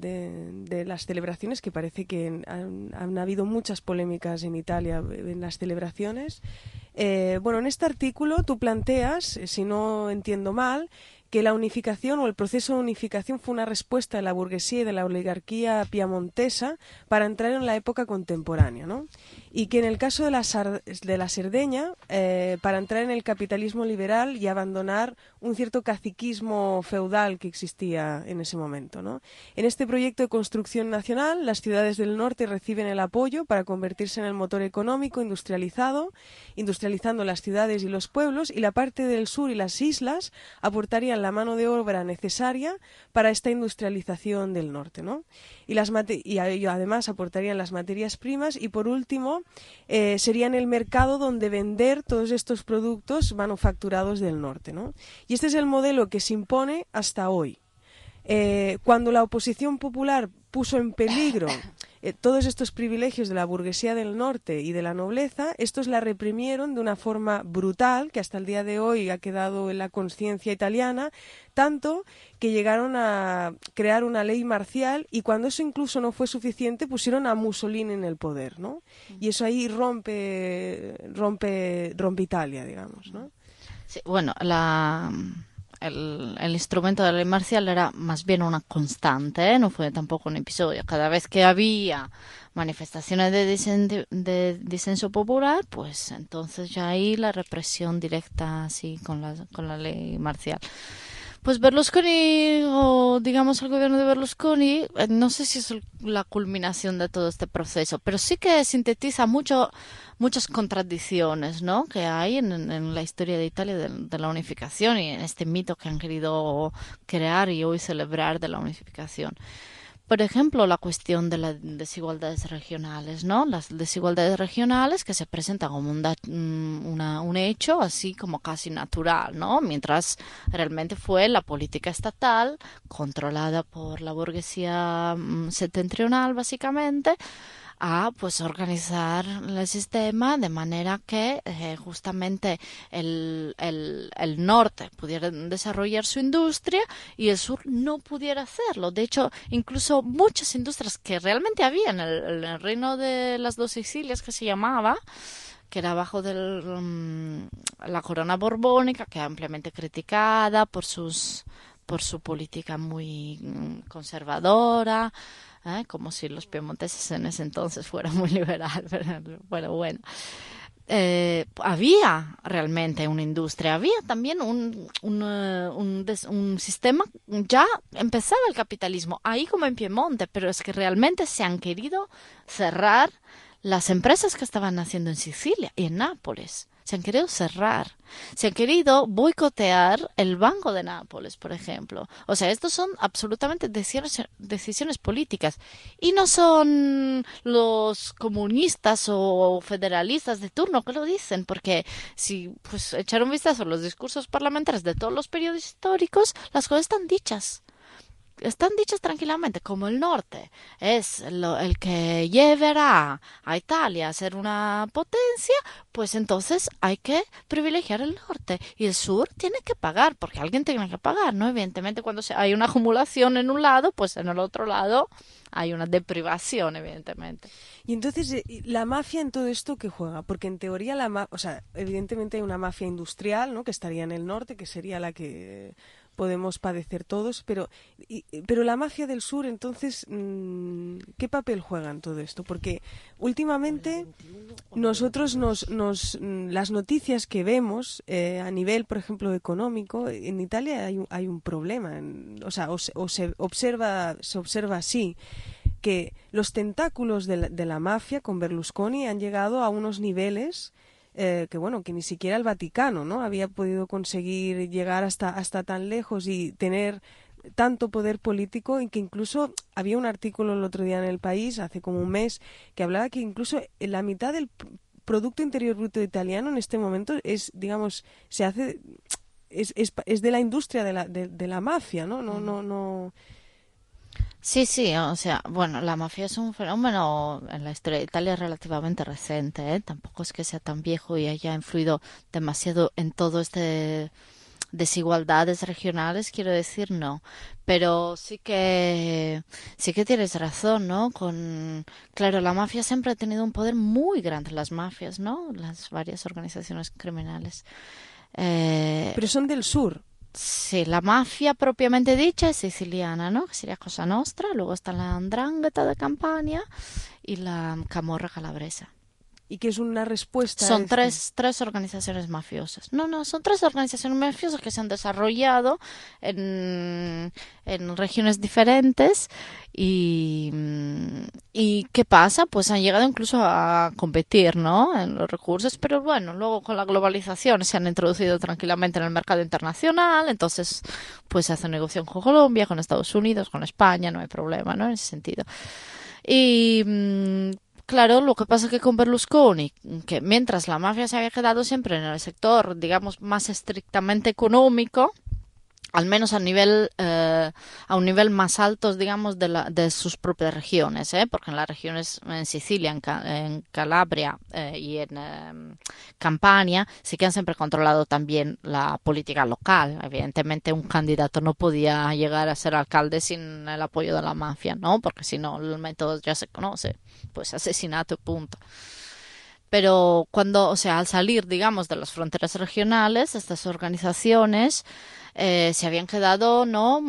de las celebraciones, que parece que han habido muchas polémicas en Italia en las celebraciones. Bueno, en este artículo tú planteas, si no entiendo mal, que la unificación o el proceso de unificación fue una respuesta de la burguesía y de la oligarquía piamontesa para entrar en la época contemporánea, ¿no? Y que en el caso de la Cerdeña, para entrar en el capitalismo liberal y abandonar un cierto caciquismo feudal que existía en ese momento, ¿no? En este proyecto de construcción nacional, las ciudades del norte reciben el apoyo para convertirse en el motor económico industrializando las ciudades y los pueblos, y la parte del sur y las islas aportarían la mano de obra necesaria para esta industrialización del norte, ¿no? Y además aportarían las materias primas y, por último, serían el mercado donde vender todos estos productos manufacturados del norte, ¿no? Y este es el modelo que se impone hasta hoy. Cuando la oposición popular puso en peligro todos estos privilegios de la burguesía del norte y de la nobleza, estos la reprimieron de una forma brutal que hasta el día de hoy ha quedado en la conciencia italiana, tanto que llegaron a crear una ley marcial, y cuando eso incluso no fue suficiente pusieron a Mussolini en el poder, ¿no? Y eso ahí rompe Italia, digamos, ¿no? Sí, bueno, el instrumento de la ley marcial era más bien una constante, no fue tampoco un episodio. Cada vez que había manifestaciones de disenso popular, pues entonces ya ahí la represión directa así con la ley marcial. Pues Berlusconi, o digamos el gobierno de Berlusconi, no sé si es la culminación de todo este proceso, pero sí que sintetiza muchas contradicciones, ¿no?, que hay en la historia de Italia de la unificación y en este mito que han querido crear y hoy celebrar de la unificación. Por ejemplo, la cuestión de las desigualdades regionales, ¿no? Las desigualdades regionales que se presentan como un hecho así como casi natural, ¿no? Mientras realmente fue la política estatal controlada por la burguesía septentrional, básicamente, a pues organizar el sistema de manera que justamente el norte pudiera desarrollar su industria y el sur no pudiera hacerlo. De hecho, incluso muchas industrias que realmente había en el reino de las dos Sicilias, que se llamaba, que era bajo la corona borbónica, que ampliamente criticada por su política muy conservadora, como si los piemonteses en ese entonces fueran muy liberal, pero bueno. Había realmente una industria, había también un sistema, ya empezaba el capitalismo, ahí como en Piemonte, pero es que realmente se han querido cerrar las empresas que estaban haciendo en Sicilia y en Nápoles. Se han querido cerrar, se han querido boicotear el Banco de Nápoles, por ejemplo. O sea, estos son absolutamente decisiones políticas y no son los comunistas o federalistas de turno que lo dicen, porque si pues echar un vistazo a los discursos parlamentarios de todos los periodos históricos, las cosas están dichas. Están dichas tranquilamente, como el norte es el que llevará a Italia a ser una potencia, pues entonces hay que privilegiar el norte y el sur tiene que pagar, porque alguien tiene que pagar, ¿no? Evidentemente cuando hay una acumulación en un lado, pues en el otro lado hay una deprivación, evidentemente. Y entonces, ¿la mafia en todo esto qué juega? Porque en teoría evidentemente hay una mafia industrial, ¿no?, que estaría en el norte, que sería la que podemos padecer todos, pero la mafia del sur, entonces, ¿qué papel juega en todo esto? Porque últimamente nosotros las noticias que vemos a nivel, por ejemplo, económico, en Italia hay un problema, se observa así. que los tentáculos de la mafia con Berlusconi han llegado a unos niveles que ni siquiera el Vaticano, ¿no?, había podido conseguir llegar hasta tan lejos y tener tanto poder político, y que incluso había un artículo el otro día en El País, hace como un mes, que hablaba que incluso la mitad del Producto Interior Bruto italiano en este momento es, digamos, es de la industria de la mafia, ¿no? No. Sí, o sea, bueno, la mafia es un fenómeno en la historia de Italia relativamente reciente, ¿eh? Tampoco es que sea tan viejo y haya influido demasiado en todo este desigualdades regionales, quiero decir, no. Pero sí que tienes razón, ¿no? Claro, la mafia siempre ha tenido un poder muy grande, las mafias, ¿no? Las varias organizaciones criminales. Pero son del sur. Sí, la mafia propiamente dicha es siciliana, ¿no? Que sería Cosa Nostra, luego está la 'Ndrangheta de Campania y la Camorra calabresa. ¿Y que es una respuesta? Son tres organizaciones mafiosas. No, son tres organizaciones mafiosas que se han desarrollado en regiones diferentes y ¿qué pasa? Pues han llegado incluso a competir, ¿no?, en los recursos, pero bueno, luego con la globalización se han introducido tranquilamente en el mercado internacional, entonces pues se hace negocio con Colombia, con Estados Unidos, con España, no hay problema, ¿no?, en ese sentido. Y claro, lo que pasa es que con Berlusconi, que mientras la mafia se había quedado siempre en el sector, digamos, más estrictamente económico, al menos a un nivel más alto, digamos, de sus propias regiones, porque en las regiones en Sicilia, en Calabria y en Campania sí que han siempre controlado también la política local. Evidentemente un candidato no podía llegar a ser alcalde sin el apoyo de la mafia, ¿no?, porque si no el método ya se conoce, pues asesinato, punto. Pero al salir, digamos, de las fronteras regionales, estas organizaciones se habían quedado, ¿no?,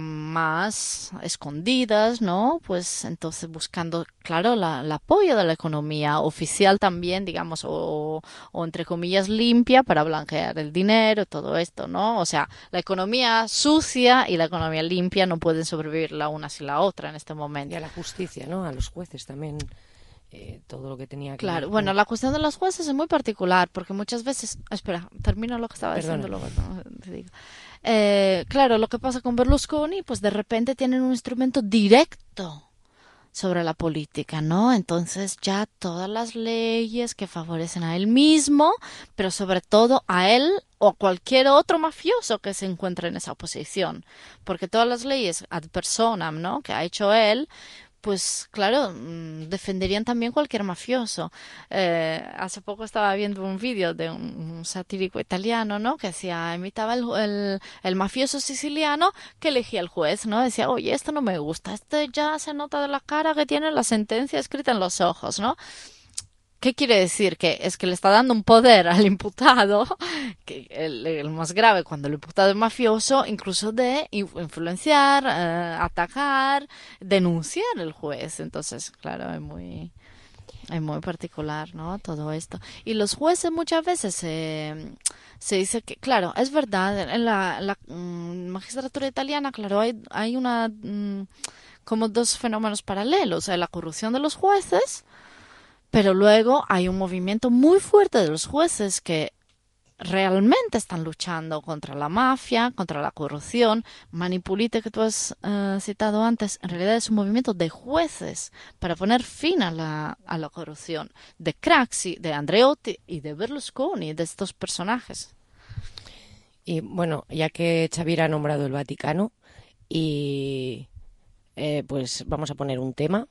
más escondidas, ¿no?, pues entonces buscando, claro, el apoyo de la economía oficial también, digamos, o entre comillas limpia, para blanquear el dinero, todo esto, ¿no? O sea, la economía sucia y la economía limpia no pueden sobrevivir la una sin la otra en este momento. Y a la justicia, ¿no?, a los jueces también. Todo lo que tenía que Claro, ver. Bueno, la cuestión de los jueces es muy particular, porque muchas veces... Espera, termino lo que estaba diciendo luego. Te digo. Claro, lo que pasa con Berlusconi, pues de repente tienen un instrumento directo sobre la política, ¿no? Entonces ya todas las leyes que favorecen a él mismo, pero sobre todo a él o a cualquier otro mafioso que se encuentre en esa posición, porque todas las leyes ad personam, ¿no?, que ha hecho él, pues claro, defenderían también cualquier mafioso. Hace poco estaba viendo un vídeo de un satírico italiano, ¿no?, que imitaba el mafioso siciliano que elegía el juez, ¿no? Decía, oye, esto no me gusta, ya se nota de la cara que tiene la sentencia escrita en los ojos, ¿no? ¿Qué quiere decir? Que es que le está dando un poder al imputado, que el más grave cuando el imputado es mafioso, incluso de influenciar, atacar, denunciar al juez. Entonces, claro, es muy particular, ¿no?, todo esto. Y los jueces muchas veces se dice que, claro, es verdad, en la magistratura italiana, claro, hay como dos fenómenos paralelos, la corrupción de los jueces. Pero luego hay un movimiento muy fuerte de los jueces que realmente están luchando contra la mafia, contra la corrupción. Manipulite, que tú has citado antes, en realidad es un movimiento de jueces para poner fin a la corrupción. De Craxi, de Andreotti y de Berlusconi, de estos personajes. Y bueno, ya que Xavier ha nombrado el Vaticano, y pues vamos a poner un tema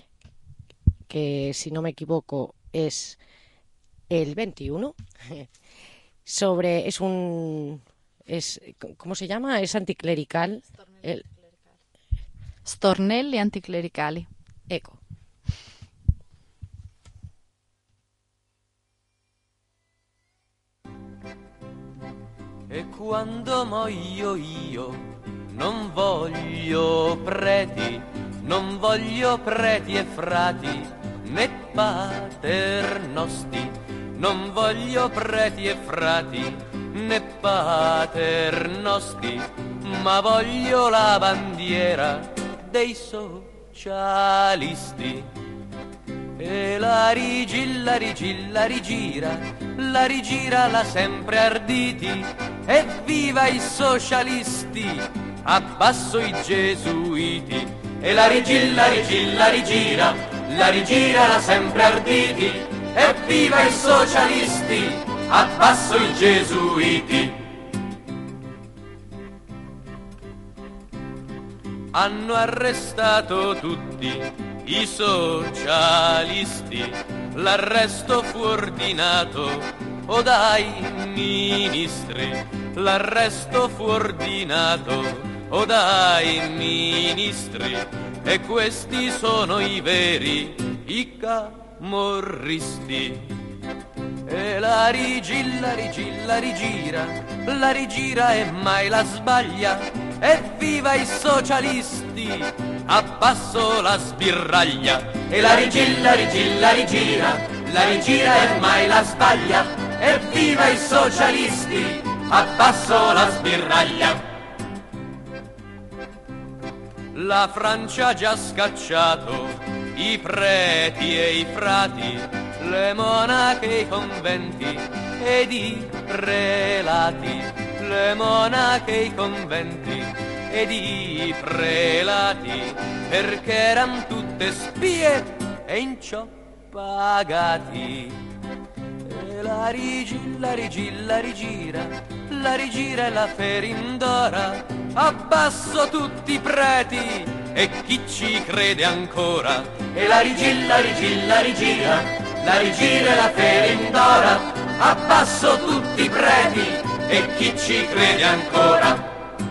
que, si no me equivoco, es el 21, ¿cómo se llama? Es anticlerical. Stornelli anticlericali. Ecco. E quando muoio io non voglio preti e frati, né paternosti, non voglio preti e frati, né paternosti, ma voglio la bandiera dei socialisti. socialisti. E la rigilla, rigira, la rigira la sempre arditi. Evviva i socialisti, abbasso i gesuiti. E la rigilla, rigira, la rigira la sempre arditi. Evviva i socialisti, abbasso i gesuiti. Hanno arrestato tutti i socialisti, l'arresto fu ordinato o dai ministri, l'arresto fu ordinato o dai ministri, e questi sono i veri, i camorristi. E la rigilla, rigira, la rigira e mai la sbaglia. Evviva i socialisti, abbasso la sbirraglia. E la rigilla, rigira, la rigira e mai la sbaglia. Evviva i socialisti, abbasso la sbirraglia. La Francia ha già scacciato i preti e i frati, le monache e i conventi ed i prelati, le monache e i conventi ed i prelati, perché eran tutte spie e in ciò pagati. E la rigilla, rigira, la rigira e la ferindora, abbasso tutti i preti e chi ci crede ancora. E la rigilla, rigira, la rigira e la ferindora, abbasso tutti i preti e chi ci crede ancora.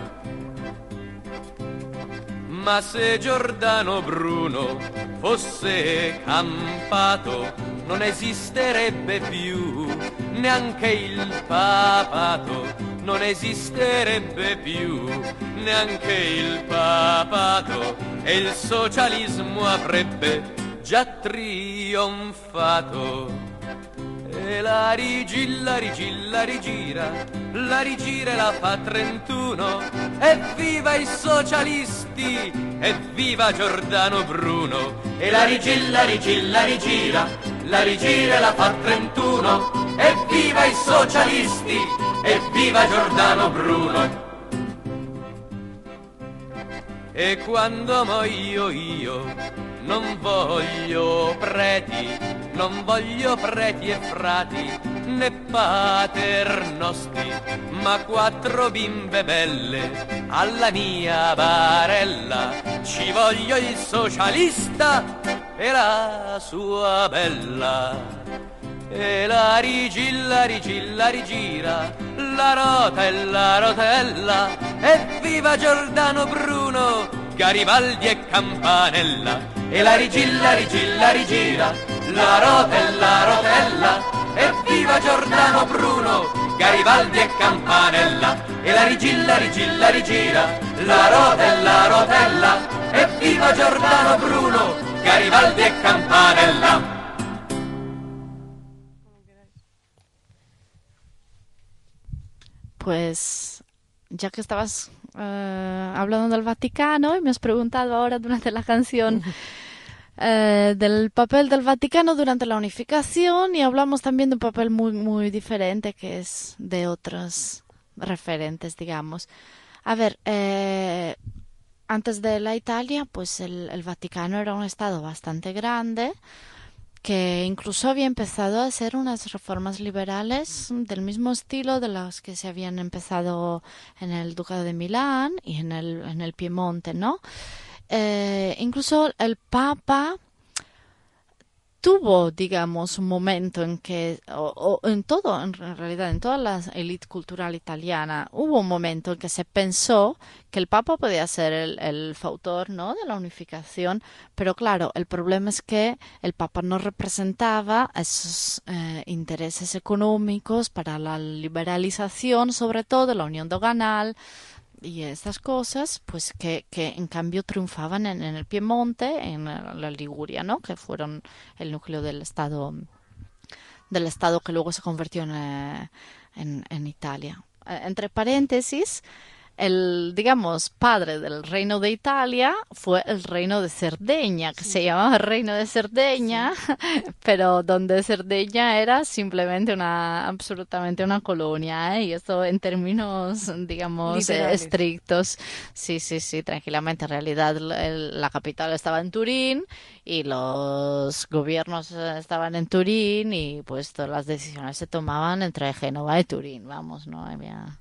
Ma se Giordano Bruno fosse campato, non esisterebbe più neanche il papato, non esisterebbe più neanche il papato, e il socialismo avrebbe già trionfato. E la rigilla, rigira, la rigira e la fa 31. Evviva i socialisti, evviva Giordano Bruno. E la rigilla, rigira, la rigira e la fa 31. Evviva i socialisti, evviva Giordano Bruno. E quando muoio io non voglio preti, non voglio preti e frati, né paternosti, ma 4 bimbe belle alla mia barella. Ci voglio il socialista e la sua bella. E la rigilla, rigira, la rota e la rotella. Evviva Giordano Bruno, Garibaldi e Campanella. E la rigilla, rigira, la rota e la rotella. Evviva Giordano Bruno, Garibaldi e Campanella. E la rigilla, rigira, la rota e la rotella. Evviva Giordano Bruno, Garibaldi e Campanella. Pues ya que estabas hablando del Vaticano y me has preguntado ahora durante la canción del papel del Vaticano durante la unificación, y hablamos también de un papel muy, muy diferente que es de otros referentes, digamos. A ver, antes de la Italia, pues el Vaticano era un estado bastante grande, que incluso había empezado a hacer unas reformas liberales del mismo estilo de las que se habían empezado en el Ducado de Milán y en el Piemonte, ¿no? Incluso el Papa tuvo, digamos, un momento en que, en realidad, en toda la élite cultural italiana, hubo un momento en que se pensó que el Papa podía ser el fautor, ¿no?, de la unificación, pero claro, el problema es que el Papa no representaba esos intereses económicos para la liberalización, sobre todo de la unión doganal, y estas cosas, pues que en cambio triunfaban en el Piemonte, en la Liguria, ¿no?, que fueron el núcleo del estado que luego se convirtió en Italia. Entre paréntesis, digamos, padre del reino de Italia fue el reino de Cerdeña, que se llamaba Reino de Cerdeña, pero donde Cerdeña era simplemente absolutamente una colonia, y esto en términos, digamos, estrictos. Sí, tranquilamente. En realidad la capital estaba en Turín y los gobiernos estaban en Turín, y pues todas las decisiones se tomaban entre Génova y Turín, vamos, no había...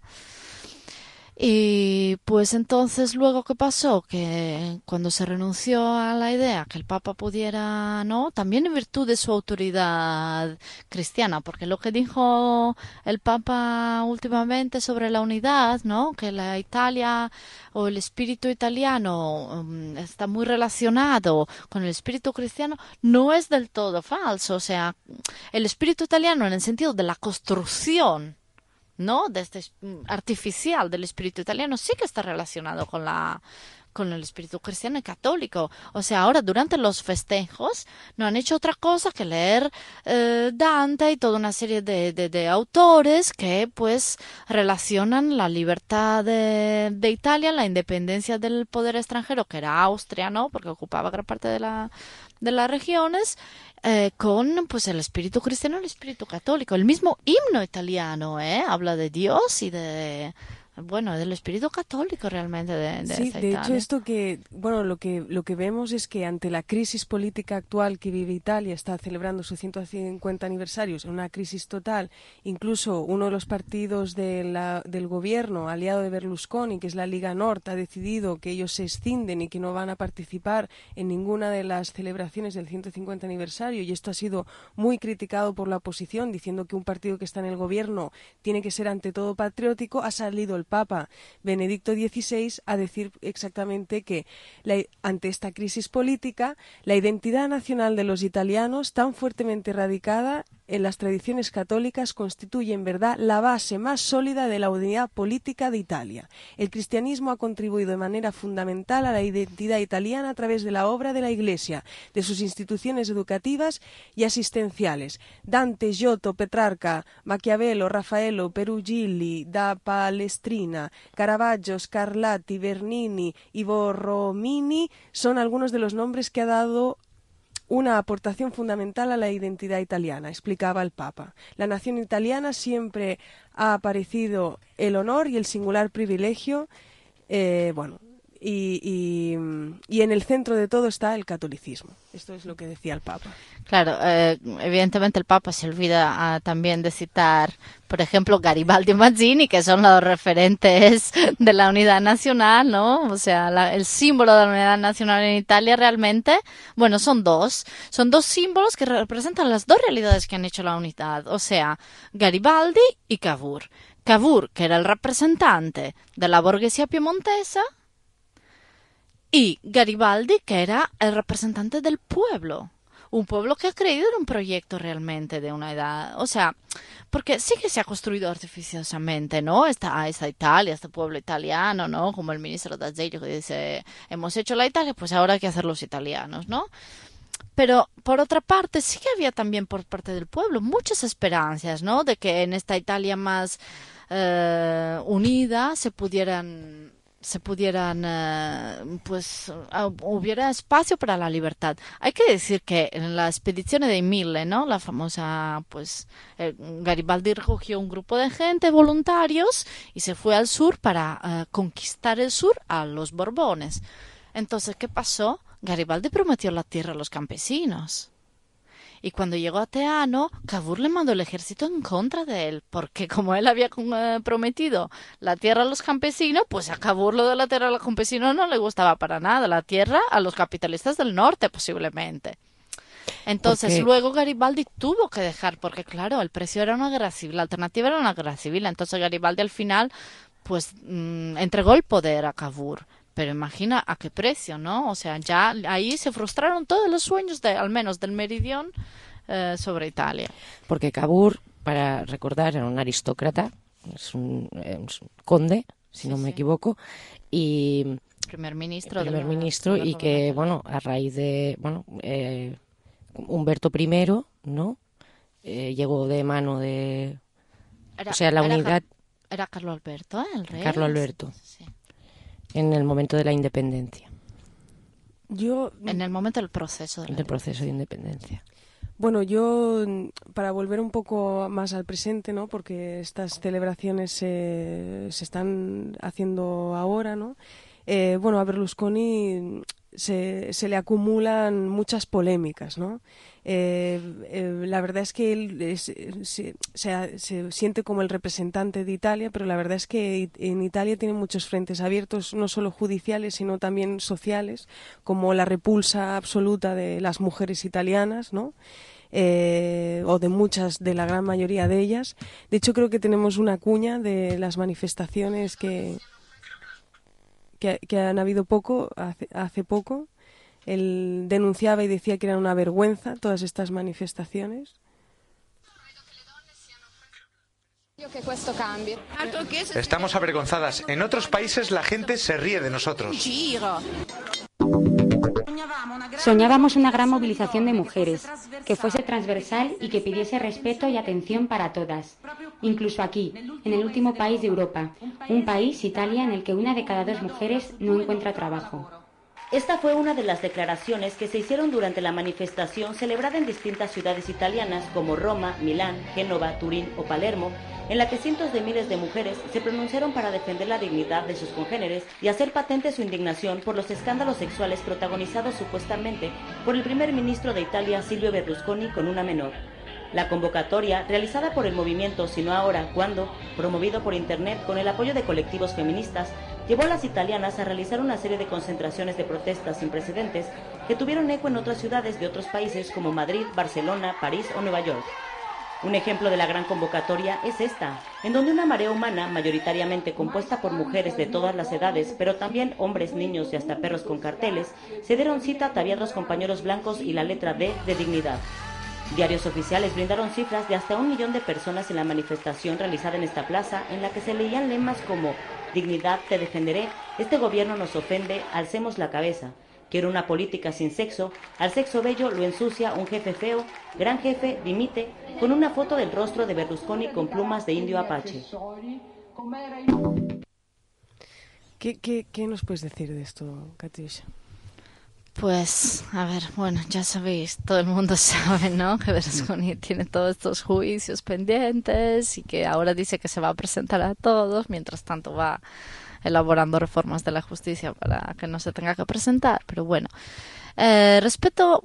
Y pues entonces luego, ¿qué pasó? Que cuando se renunció a la idea que el Papa pudiera, ¿no? También en virtud de su autoridad cristiana, porque lo que dijo el Papa últimamente sobre la unidad, ¿no? Que la Italia o el espíritu italiano está muy relacionado con el espíritu cristiano, no es del todo falso. O sea, el espíritu italiano en el sentido de la construcción, ¿no? De este artificial del espíritu italiano sí que está relacionado con el espíritu cristiano y católico. O sea, ahora durante los festejos no han hecho otra cosa que leer Dante y toda una serie de autores que pues relacionan la libertad de Italia, la independencia del poder extranjero, que era Austria, ¿no? Porque ocupaba gran parte de las regiones, con pues el espíritu cristiano y el espíritu católico. El mismo himno italiano habla de Dios y del espíritu católico realmente de sí, esta de Italia. hecho esto que, bueno, lo que vemos es que ante la crisis política actual que vive Italia, está celebrando su 150 aniversario, es una crisis total. Incluso uno de los partidos del gobierno aliado de Berlusconi, que es la Liga Nord, ha decidido que ellos se escinden y que no van a participar en ninguna de las celebraciones del 150 aniversario, y esto ha sido muy criticado por la oposición, diciendo que un partido que está en el gobierno tiene que ser ante todo patriótico. Ha salido el Papa Benedicto XVI a decir exactamente que ante esta crisis política, la identidad nacional de los italianos, tan fuertemente radicada en las tradiciones católicas, constituye en verdad la base más sólida de la unidad política de Italia. El cristianismo ha contribuido de manera fundamental a la identidad italiana a través de la obra de la Iglesia, de sus instituciones educativas y asistenciales. Dante, Giotto, Petrarca, Maquiavelo, Raffaello, Perugilli, da Palestrina, Caravaggio, Scarlatti, Bernini y Borromini son algunos de los nombres que ha dado una aportación fundamental a la identidad italiana, explicaba el Papa. La nación italiana siempre ha aparecido el honor y el singular privilegio, y en el centro de todo está el catolicismo. Esto es lo que decía el Papa. Claro, evidentemente el Papa se olvida también de citar, por ejemplo, Garibaldi y Mazzini, que son los referentes de la unidad nacional, ¿no? O sea, el símbolo de la unidad nacional en Italia realmente, bueno, son dos símbolos que representan las dos realidades que han hecho la unidad. O sea, Garibaldi y Cavour. Cavour, que era el representante de la burguesía piemontesa, y Garibaldi, que era el representante del pueblo. Un pueblo que ha creído en un proyecto realmente de una edad. O sea, porque sí que se ha construido artificiosamente, ¿no? Esta Italia, este pueblo italiano, ¿no? Como el ministro D'Azeglio que dice, hemos hecho la Italia, pues ahora hay que hacer los italianos, ¿no? Pero, por otra parte, sí que había también por parte del pueblo muchas esperanzas, ¿no? De que en esta Italia más unida hubiera espacio para la libertad. Hay que decir que en la expedición de Mille, ¿no? La famosa, Garibaldi recogió un grupo de gente, voluntarios, y se fue al sur para conquistar el sur a los Borbones. Entonces, ¿qué pasó? Garibaldi prometió la tierra a los campesinos. Y cuando llegó a Teano, Cavour le mandó el ejército en contra de él, porque como él había prometido la tierra a los campesinos, pues a Cavour lo de la tierra a los campesinos no le gustaba para nada, la tierra a los capitalistas del norte posiblemente. Entonces luego Garibaldi tuvo que dejar, porque claro, el precio era una guerra civil, la alternativa era una guerra civil, entonces Garibaldi al final pues entregó el poder a Cavour. Pero imagina a qué precio, ¿no? O sea, ya ahí se frustraron todos los sueños, al menos del Meridión, sobre Italia. Porque Cavour, para recordar, era un aristócrata, es un conde, si no me equivoco, y primer ministro y que, bueno, a raíz de, Humberto I, ¿no? Llegó de mano de... la unidad... Era Carlo Alberto, el rey. Carlo Alberto. Sí. En el momento de la independencia. En el momento del proceso de independencia. Bueno, yo, para volver un poco más al presente, ¿no? Porque estas celebraciones se están haciendo ahora, ¿no? A Berlusconi se le acumulan muchas polémicas, ¿no? La verdad es que él se siente como el representante de Italia, pero la verdad es que en Italia tiene muchos frentes abiertos, no solo judiciales, sino también sociales, como la repulsa absoluta de las mujeres italianas, ¿no? O de la gran mayoría de ellas. De hecho, creo que tenemos una cuña de las manifestaciones que han habido hace poco. Él denunciaba y decía que eran una vergüenza todas estas manifestaciones. Estamos avergonzadas. En otros países la gente se ríe de nosotros. Soñábamos una gran movilización de mujeres, que fuese transversal y que pidiese respeto y atención para todas. Incluso aquí, en el último país de Europa, un país, Italia, en el que 1 de cada 2 mujeres no encuentra trabajo. Esta fue una de las declaraciones que se hicieron durante la manifestación celebrada en distintas ciudades italianas como Roma, Milán, Génova, Turín o Palermo, en la que cientos de miles de mujeres se pronunciaron para defender la dignidad de sus congéneres y hacer patente su indignación por los escándalos sexuales protagonizados supuestamente por el primer ministro de Italia, Silvio Berlusconi, con una menor. La convocatoria, realizada por el movimiento Si no ahora, ¿cuándo?, promovido por internet con el apoyo de colectivos feministas, llevó a las italianas a realizar una serie de concentraciones de protestas sin precedentes que tuvieron eco en otras ciudades de otros países como Madrid, Barcelona, París o Nueva York. Un ejemplo de la gran convocatoria es esta, en donde una marea humana, mayoritariamente compuesta por mujeres de todas las edades, pero también hombres, niños y hasta perros con carteles, se dieron cita ataviados con pañuelos blancos y la letra D de dignidad. Diarios oficiales brindaron cifras de hasta 1 millón de personas en la manifestación realizada en esta plaza, en la que se leían lemas como «Dignidad, te defenderé», «Este gobierno nos ofende, alcemos la cabeza», «Quiero una política sin sexo», «Al sexo bello lo ensucia un jefe feo», «Gran jefe, dimite», con una foto del rostro de Berlusconi con plumas de indio apache. ¿Qué nos puedes decir de esto, Katyusha? Pues, a ver, bueno, ya sabéis, todo el mundo sabe, ¿no?, que Berlusconi tiene todos estos juicios pendientes y que ahora dice que se va a presentar a todos, mientras tanto va elaborando reformas de la justicia para que no se tenga que presentar, pero bueno. Respecto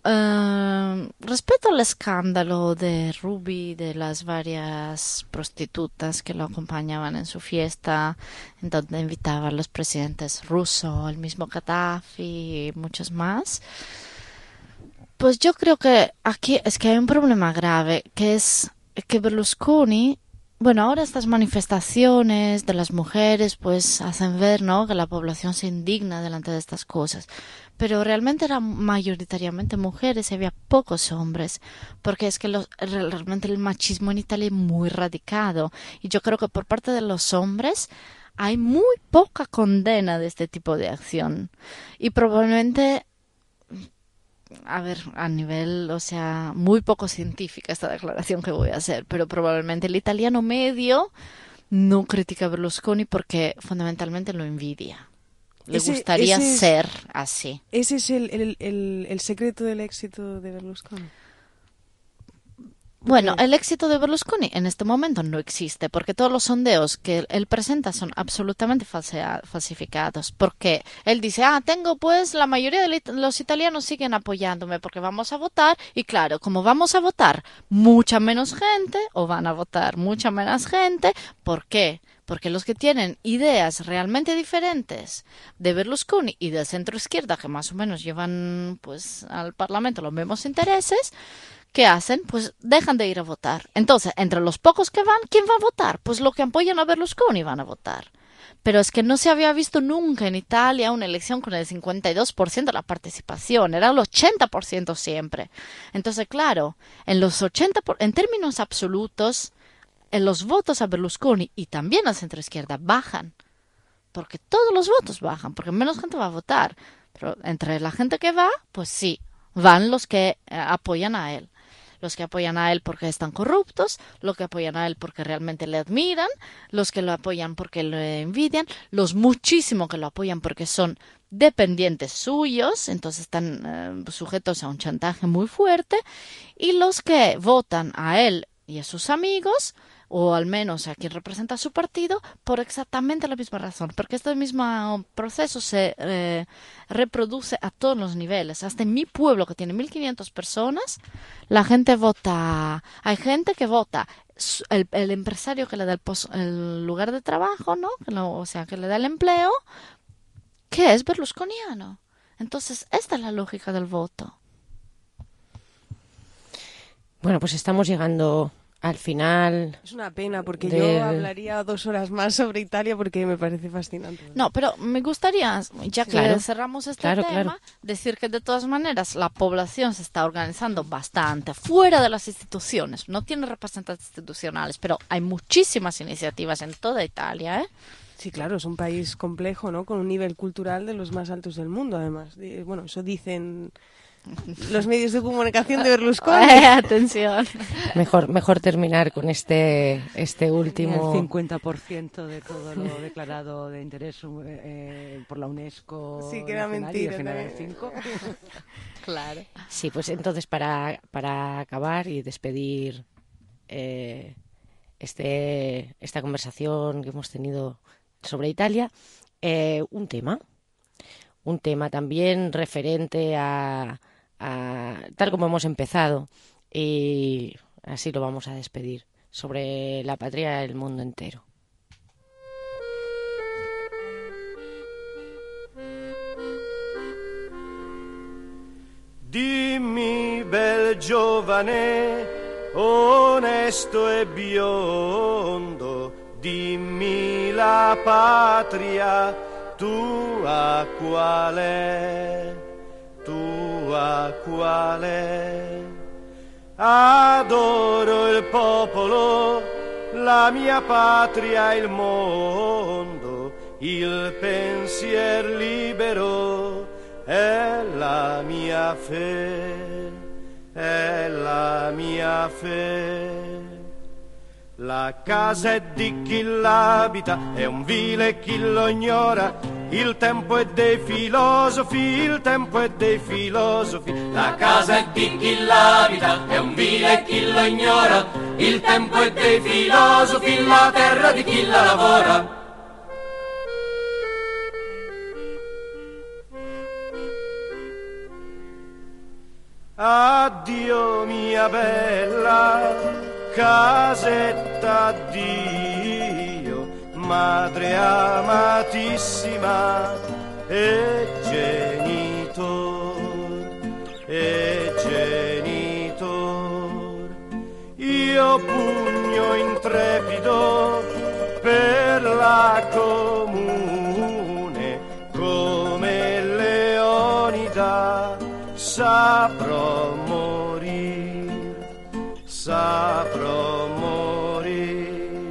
al escándalo de Ruby, de las varias prostitutas que lo acompañaban en su fiesta, en donde invitaba a los presidentes rusos, el mismo Gaddafi y muchos más, pues yo creo que aquí es que hay un problema grave, que es que Berlusconi, bueno, ahora estas manifestaciones de las mujeres pues hacen ver, ¿no?, que la población se indigna delante de estas cosas, pero realmente eran mayoritariamente mujeres y había pocos hombres, porque es que realmente el machismo en Italia es muy radicado y yo creo que por parte de los hombres hay muy poca condena de este tipo de acción y probablemente, a ver, a nivel, o sea, muy poco científica esta declaración que voy a hacer, pero probablemente el italiano medio no critica a Berlusconi porque fundamentalmente lo envidia. Le gustaría ser así. ¿Ese es el secreto del éxito de Berlusconi? Bueno, el éxito de Berlusconi en este momento no existe porque todos los sondeos que él presenta son absolutamente falsificados, porque él dice, tengo pues la mayoría de los italianos siguen apoyándome porque vamos a votar y claro, como vamos a votar mucha menos gente o van a votar mucha menos gente, ¿por qué? Porque los que tienen ideas realmente diferentes de Berlusconi y de centro izquierda, que más o menos llevan pues al Parlamento los mismos intereses, ¿qué hacen? Pues dejan de ir a votar. Entonces, entre los pocos que van, ¿quién va a votar? Pues los que apoyan a Berlusconi van a votar. Pero es que no se había visto nunca en Italia una elección con el 52% de la participación, era el 80% siempre. Entonces, claro, en términos absolutos, en los votos a Berlusconi y también a centroizquierda bajan, porque todos los votos bajan, porque menos gente va a votar. Pero entre la gente que va, pues sí, van los que apoyan a él. los que apoyan a él porque están corruptos, los que apoyan a él porque realmente le admiran, los que lo apoyan porque lo envidian, los muchísimos que lo apoyan porque son dependientes suyos, entonces están sujetos a un chantaje muy fuerte, y los que votan a él y a sus amigos, o al menos a quien representa su partido, por exactamente la misma razón, porque este mismo proceso se reproduce a todos los niveles. Hasta en mi pueblo, que tiene 1.500 personas, la gente vota, hay gente que vota el empresario que le da el lugar de trabajo, ¿no? O sea, que le da el empleo, que es berlusconiano. Entonces, esta es la lógica del voto. Bueno, pues estamos llegando al final. Es una pena, porque yo hablaría 2 horas más sobre Italia porque me parece fascinante. No, pero me gustaría, ya que cerramos este tema, decir que de todas maneras la población se está organizando bastante fuera de las instituciones. No tiene representantes institucionales, pero hay muchísimas iniciativas en toda Italia, ¿eh? Sí, claro, es un país complejo, ¿no? Con un nivel cultural de los más altos del mundo, además. Bueno, eso dicen los medios de comunicación de Berlusconi. Atención. Mejor terminar con este último. El 50% de todo lo declarado de interés por la UNESCO. Sí, que era mentira. Claro. Sí, pues entonces para acabar y despedir esta conversación que hemos tenido sobre Italia, un tema también referente a tal como hemos empezado, y así lo vamos a despedir, sobre la patria del mundo entero. Dimmi, bel giovane, onesto e biondo, dimmi la patria tua qual è, tua qual è. Adoro il popolo, la mia patria, il mondo, il pensier libero è la mia fe, è la mia fe. La casa è di chi l'abita, è un vile chi lo ignora. Il tempo è dei filosofi, il tempo è dei filosofi. La casa è di chi l'abita, è un vile chi lo ignora. Il tempo è dei filosofi, la terra di chi la lavora. Addio mia bella casetta, addio madre amatissima e genitor, io pugno intrepido per la comune come Leonida saprò morir, saprò morir.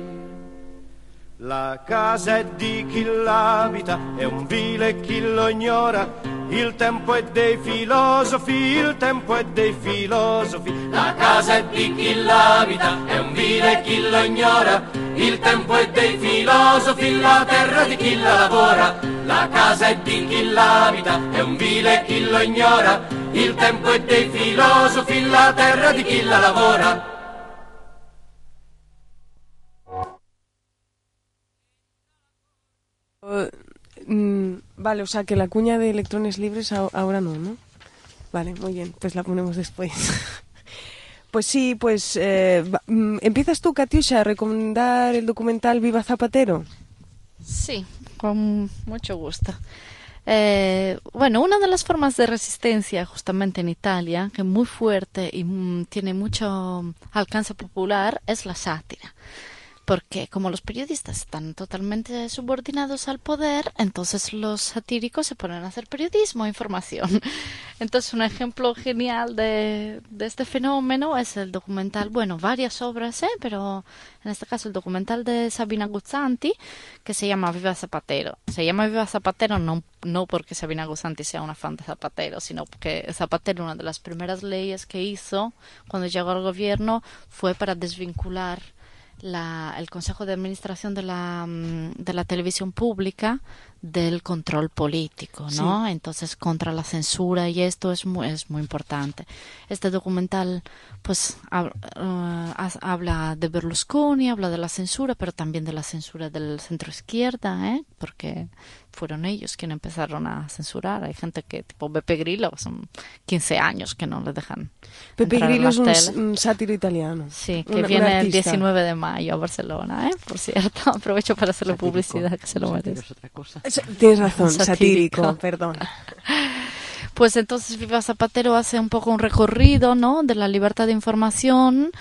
La casa è di chi l'abita, è un vile chi lo ignora. Il tempo è dei filosofi, il tempo è dei filosofi. La casa è di chi l'abita, è un vile chi lo ignora. Il tempo è dei filosofi, la terra di chi la lavora. La casa è di chi l'abita, è un vile chi lo ignora. Il tempo è dei filosofi, la terra di chi la lavora. Vale, o sea que la cuña de electrones libres ahora no. Vale, muy bien, pues la ponemos después. Pues sí, pues empiezas tú, Katiusha, a recomendar el documental Viva Zapatero. Sí, con mucho gusto. Bueno, una de las formas de resistencia justamente en Italia, que es muy fuerte y tiene mucho alcance popular, es la sátira. porque como los periodistas están totalmente subordinados al poder, entonces los satíricos se ponen a hacer periodismo e información. Entonces un ejemplo genial de este fenómeno es el documental, bueno, varias obras, pero en este caso el documental de Sabina Guzzanti, que se llama Viva Zapatero. Se llama Viva Zapatero no porque Sabina Guzzanti sea una fan de Zapatero, sino porque Zapatero, una de las primeras leyes que hizo cuando llegó al gobierno fue para desvincular el Consejo de Administración de la televisión pública del control político, ¿no? Sí. Entonces, contra la censura, y esto es muy importante. Este documental, pues, habla de Berlusconi, habla de la censura, pero también de la censura del centro izquierda, porque fueron ellos quienes empezaron a censurar. Hay gente que, tipo Beppe Grillo, son 15 años que no le dejan. Beppe Grillo es un sátiro italiano. Sí, que viene el 19 de mayo a Barcelona, por cierto. Aprovecho para hacerle publicidad, que se lo merece. Es otra cosa. Tienes razón, satírico, perdón. Pues entonces Viva Zapatero hace un poco un recorrido, ¿no?, de la libertad de información,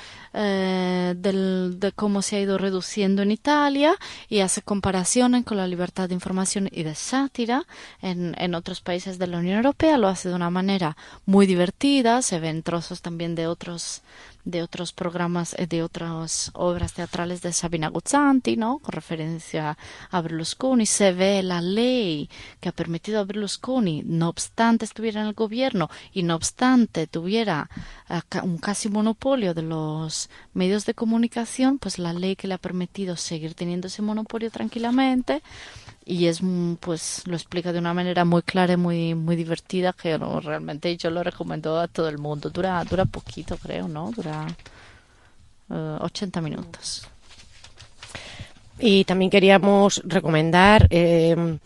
de cómo se ha ido reduciendo en Italia, y hace comparaciones con la libertad de información y de sátira en otros países de la Unión Europea. Lo hace de una manera muy divertida, se ven trozos también de otros programas, de otras obras teatrales de Sabina Guzzanti, ¿no?, con referencia a Berlusconi. Se ve la ley que ha permitido a Berlusconi, no obstante estuviera en el gobierno y no obstante tuviera un casi monopolio de los medios de comunicación, pues la ley que le ha permitido seguir teniendo ese monopolio tranquilamente. Y pues lo explica de una manera muy clara y muy divertida, que realmente yo lo recomiendo a todo el mundo. Dura poquito, creo, ¿no? Dura 80 minutos. Y también queríamos recomendar el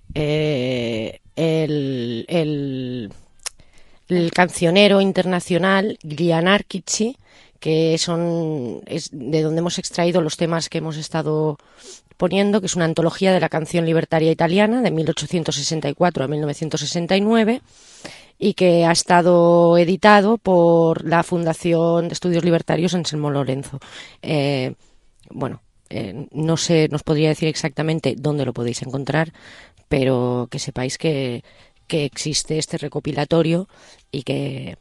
cancionero internacional Glianarchici, que es de donde hemos extraído los temas que hemos estado poniendo, que es una antología de la canción libertaria italiana de 1864 a 1969, y que ha estado editado por la Fundación de Estudios Libertarios Anselmo Lorenzo. No sé, nos podría decir exactamente dónde lo podéis encontrar, pero que sepáis que existe este recopilatorio y que...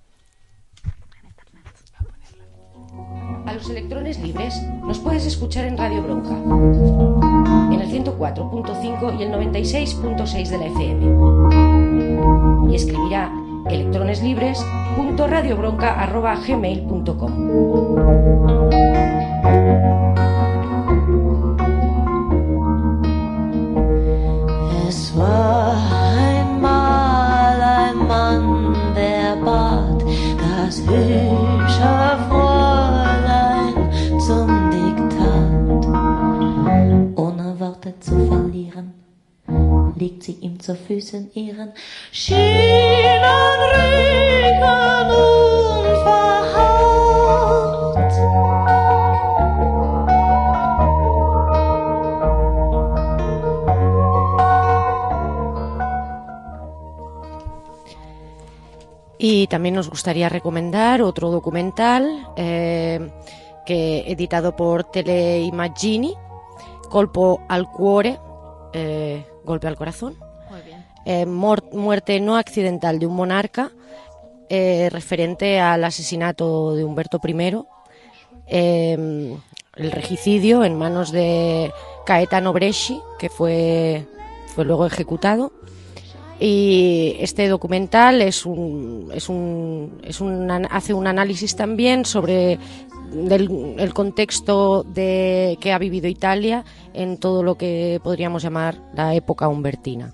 A los electrones libres nos puedes escuchar en Radio Bronca, en el 104.5 y el 96.6 de la FM. Y escribirá electroneslibres.radiobronca@gmail.com. Es war einmal ein Mann, der bat das hübsche Fräulein zum Diktat. Ohne Worte zu verlieren, legt sie ihm zu Füßen ihren Schienen, Rücken unverhaut. Y también nos gustaría recomendar otro documental que editado por Teleimmagini, Colpo al cuore, golpe al corazón. Muy bien. Muerte no accidental de un monarca, referente al asesinato de Humberto I, el regicidio en manos de Gaetano Bresci, que fue luego ejecutado. Y este documental hace un análisis también sobre el contexto que ha vivido Italia en todo lo que podríamos llamar la época humbertina.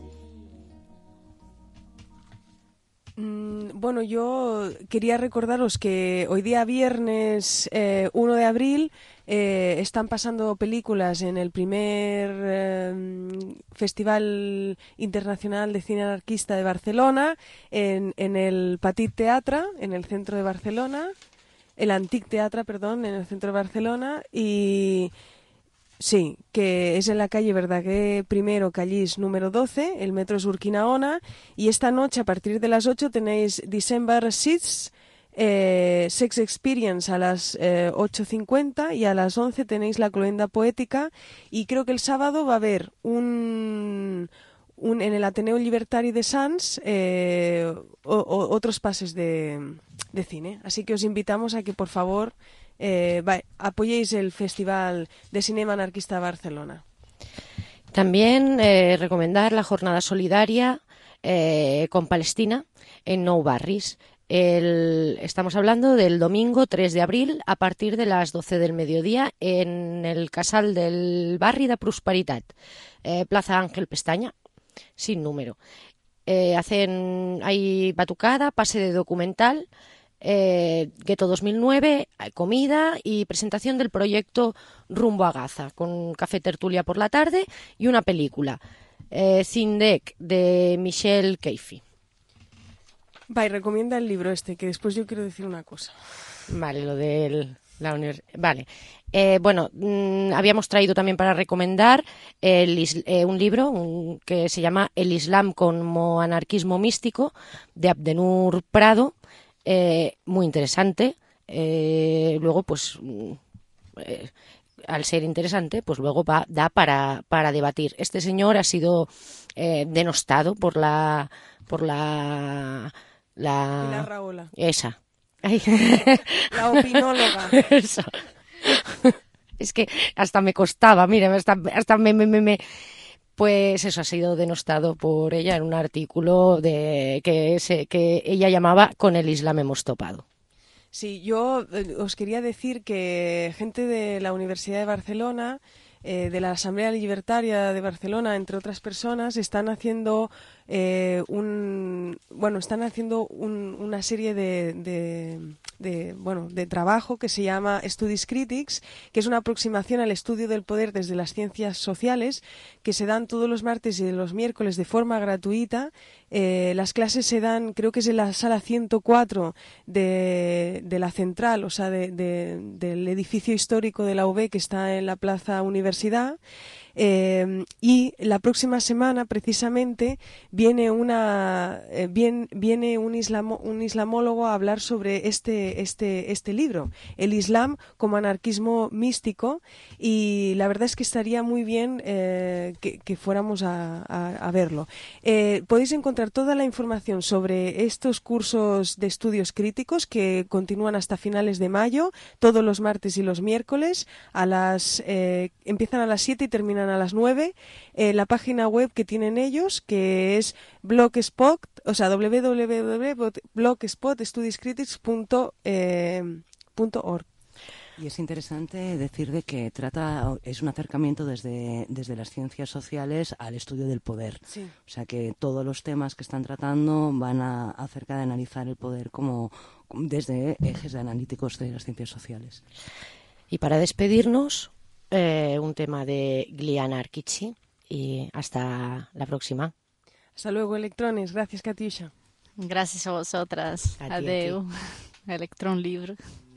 Bueno, yo quería recordaros que hoy día viernes 1 de abril están pasando películas en el primer Festival Internacional de Cine Anarquista de Barcelona, en el Petit Teatre, en el centro de Barcelona, el Antic Teatre, perdón, en el centro de Barcelona, y sí, que es en la calle Verdaguer I, Callís número 12, el metro es Urquinaona, y esta noche a partir de las 8 tenéis December 6, Sex Experience a las 8:50 y a las 11 tenéis la Cloenda Poética, y creo que el sábado va a haber en el Ateneo Libertari de Sants otros pases de cine. Así que os invitamos a que, por favor, apoyéis el Festival de Cinema Anarquista de Barcelona. También recomendar la jornada solidaria con Palestina en Nou Barris. Estamos hablando del domingo 3 de abril a partir de las 12 del mediodía en el Casal del Barri de Prosperitat, Plaza Ángel Pestaña, sin número. Hay batucada, pase de documental, Gueto 2009, comida y presentación del proyecto Rumbo a Gaza, con café tertulia por la tarde y una película, Zindek, de Michel Keifi. Va, y recomienda el libro que después yo quiero decir una cosa. Vale, lo de la universidad. Vale. Habíamos traído también para recomendar un libro que se llama El Islam como anarquismo místico, de Abdenur Prado. Muy interesante. Luego, pues, al ser interesante, pues luego da para debatir. Este señor ha sido denostado por la Raola. Esa. La opinóloga. Eso. Es que hasta me costaba, mira, hasta pues eso, ha sido denostado por ella en un artículo que ella llamaba Con el Islam hemos topado. Sí, yo os quería decir que gente de la Universidad de Barcelona, de la Asamblea Libertaria de Barcelona, entre otras personas, están haciendo una serie de trabajo que se llama Studies Critics, que es una aproximación al estudio del poder desde las ciencias sociales, que se dan todos los martes y los miércoles de forma gratuita. Las clases se dan, creo que es en la sala 104 de la central, o sea, del edificio histórico de la UB, que está en la Plaza Universidad. Y la próxima semana, precisamente, viene un islamólogo a hablar sobre este libro, El Islam como anarquismo místico, y la verdad es que estaría muy bien que fuéramos a verlo. Podéis encontrar toda la información sobre estos cursos de estudios críticos que continúan hasta finales de mayo, todos los martes y los miércoles, empiezan a las 7 y terminan a las 9. La página web que tienen ellos, que es Blogspot, o sea, www.blogspotstudiescritics.org. Y es interesante decir de que es un acercamiento desde las ciencias sociales al estudio del poder. Sí. O sea que todos los temas que están tratando van acerca de analizar el poder como desde ejes analíticos de las ciencias sociales. Y para despedirnos, un tema de Gliana Arkici, y hasta la próxima. Hasta luego, electrones. Gracias, Katiusha. Gracias a vosotras. Adeu. Electron Libre.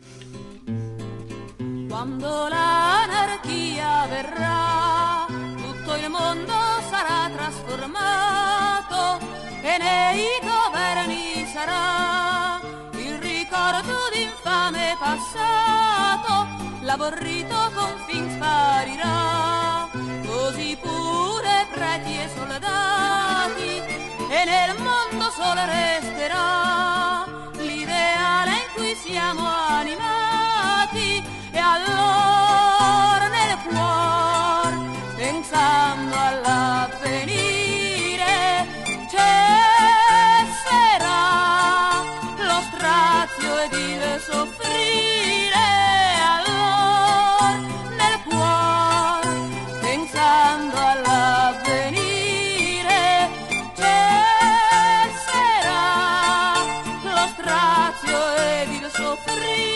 Quando l'anarchia verrà, tutto il mondo sarà trasformato e nei governi sarà il ricordo d'infame passato, l'aborrito confin sparirà, così pure preti e soldati, e nel mondo solo resterà l'ideale in cui siamo animati, e allora nel cuore, pensando all'avvenire, cesserà lo strazio ed il soffrire. Allora nel cuore, pensando all'avvenire, cesserà lo strazio ed il soffrire.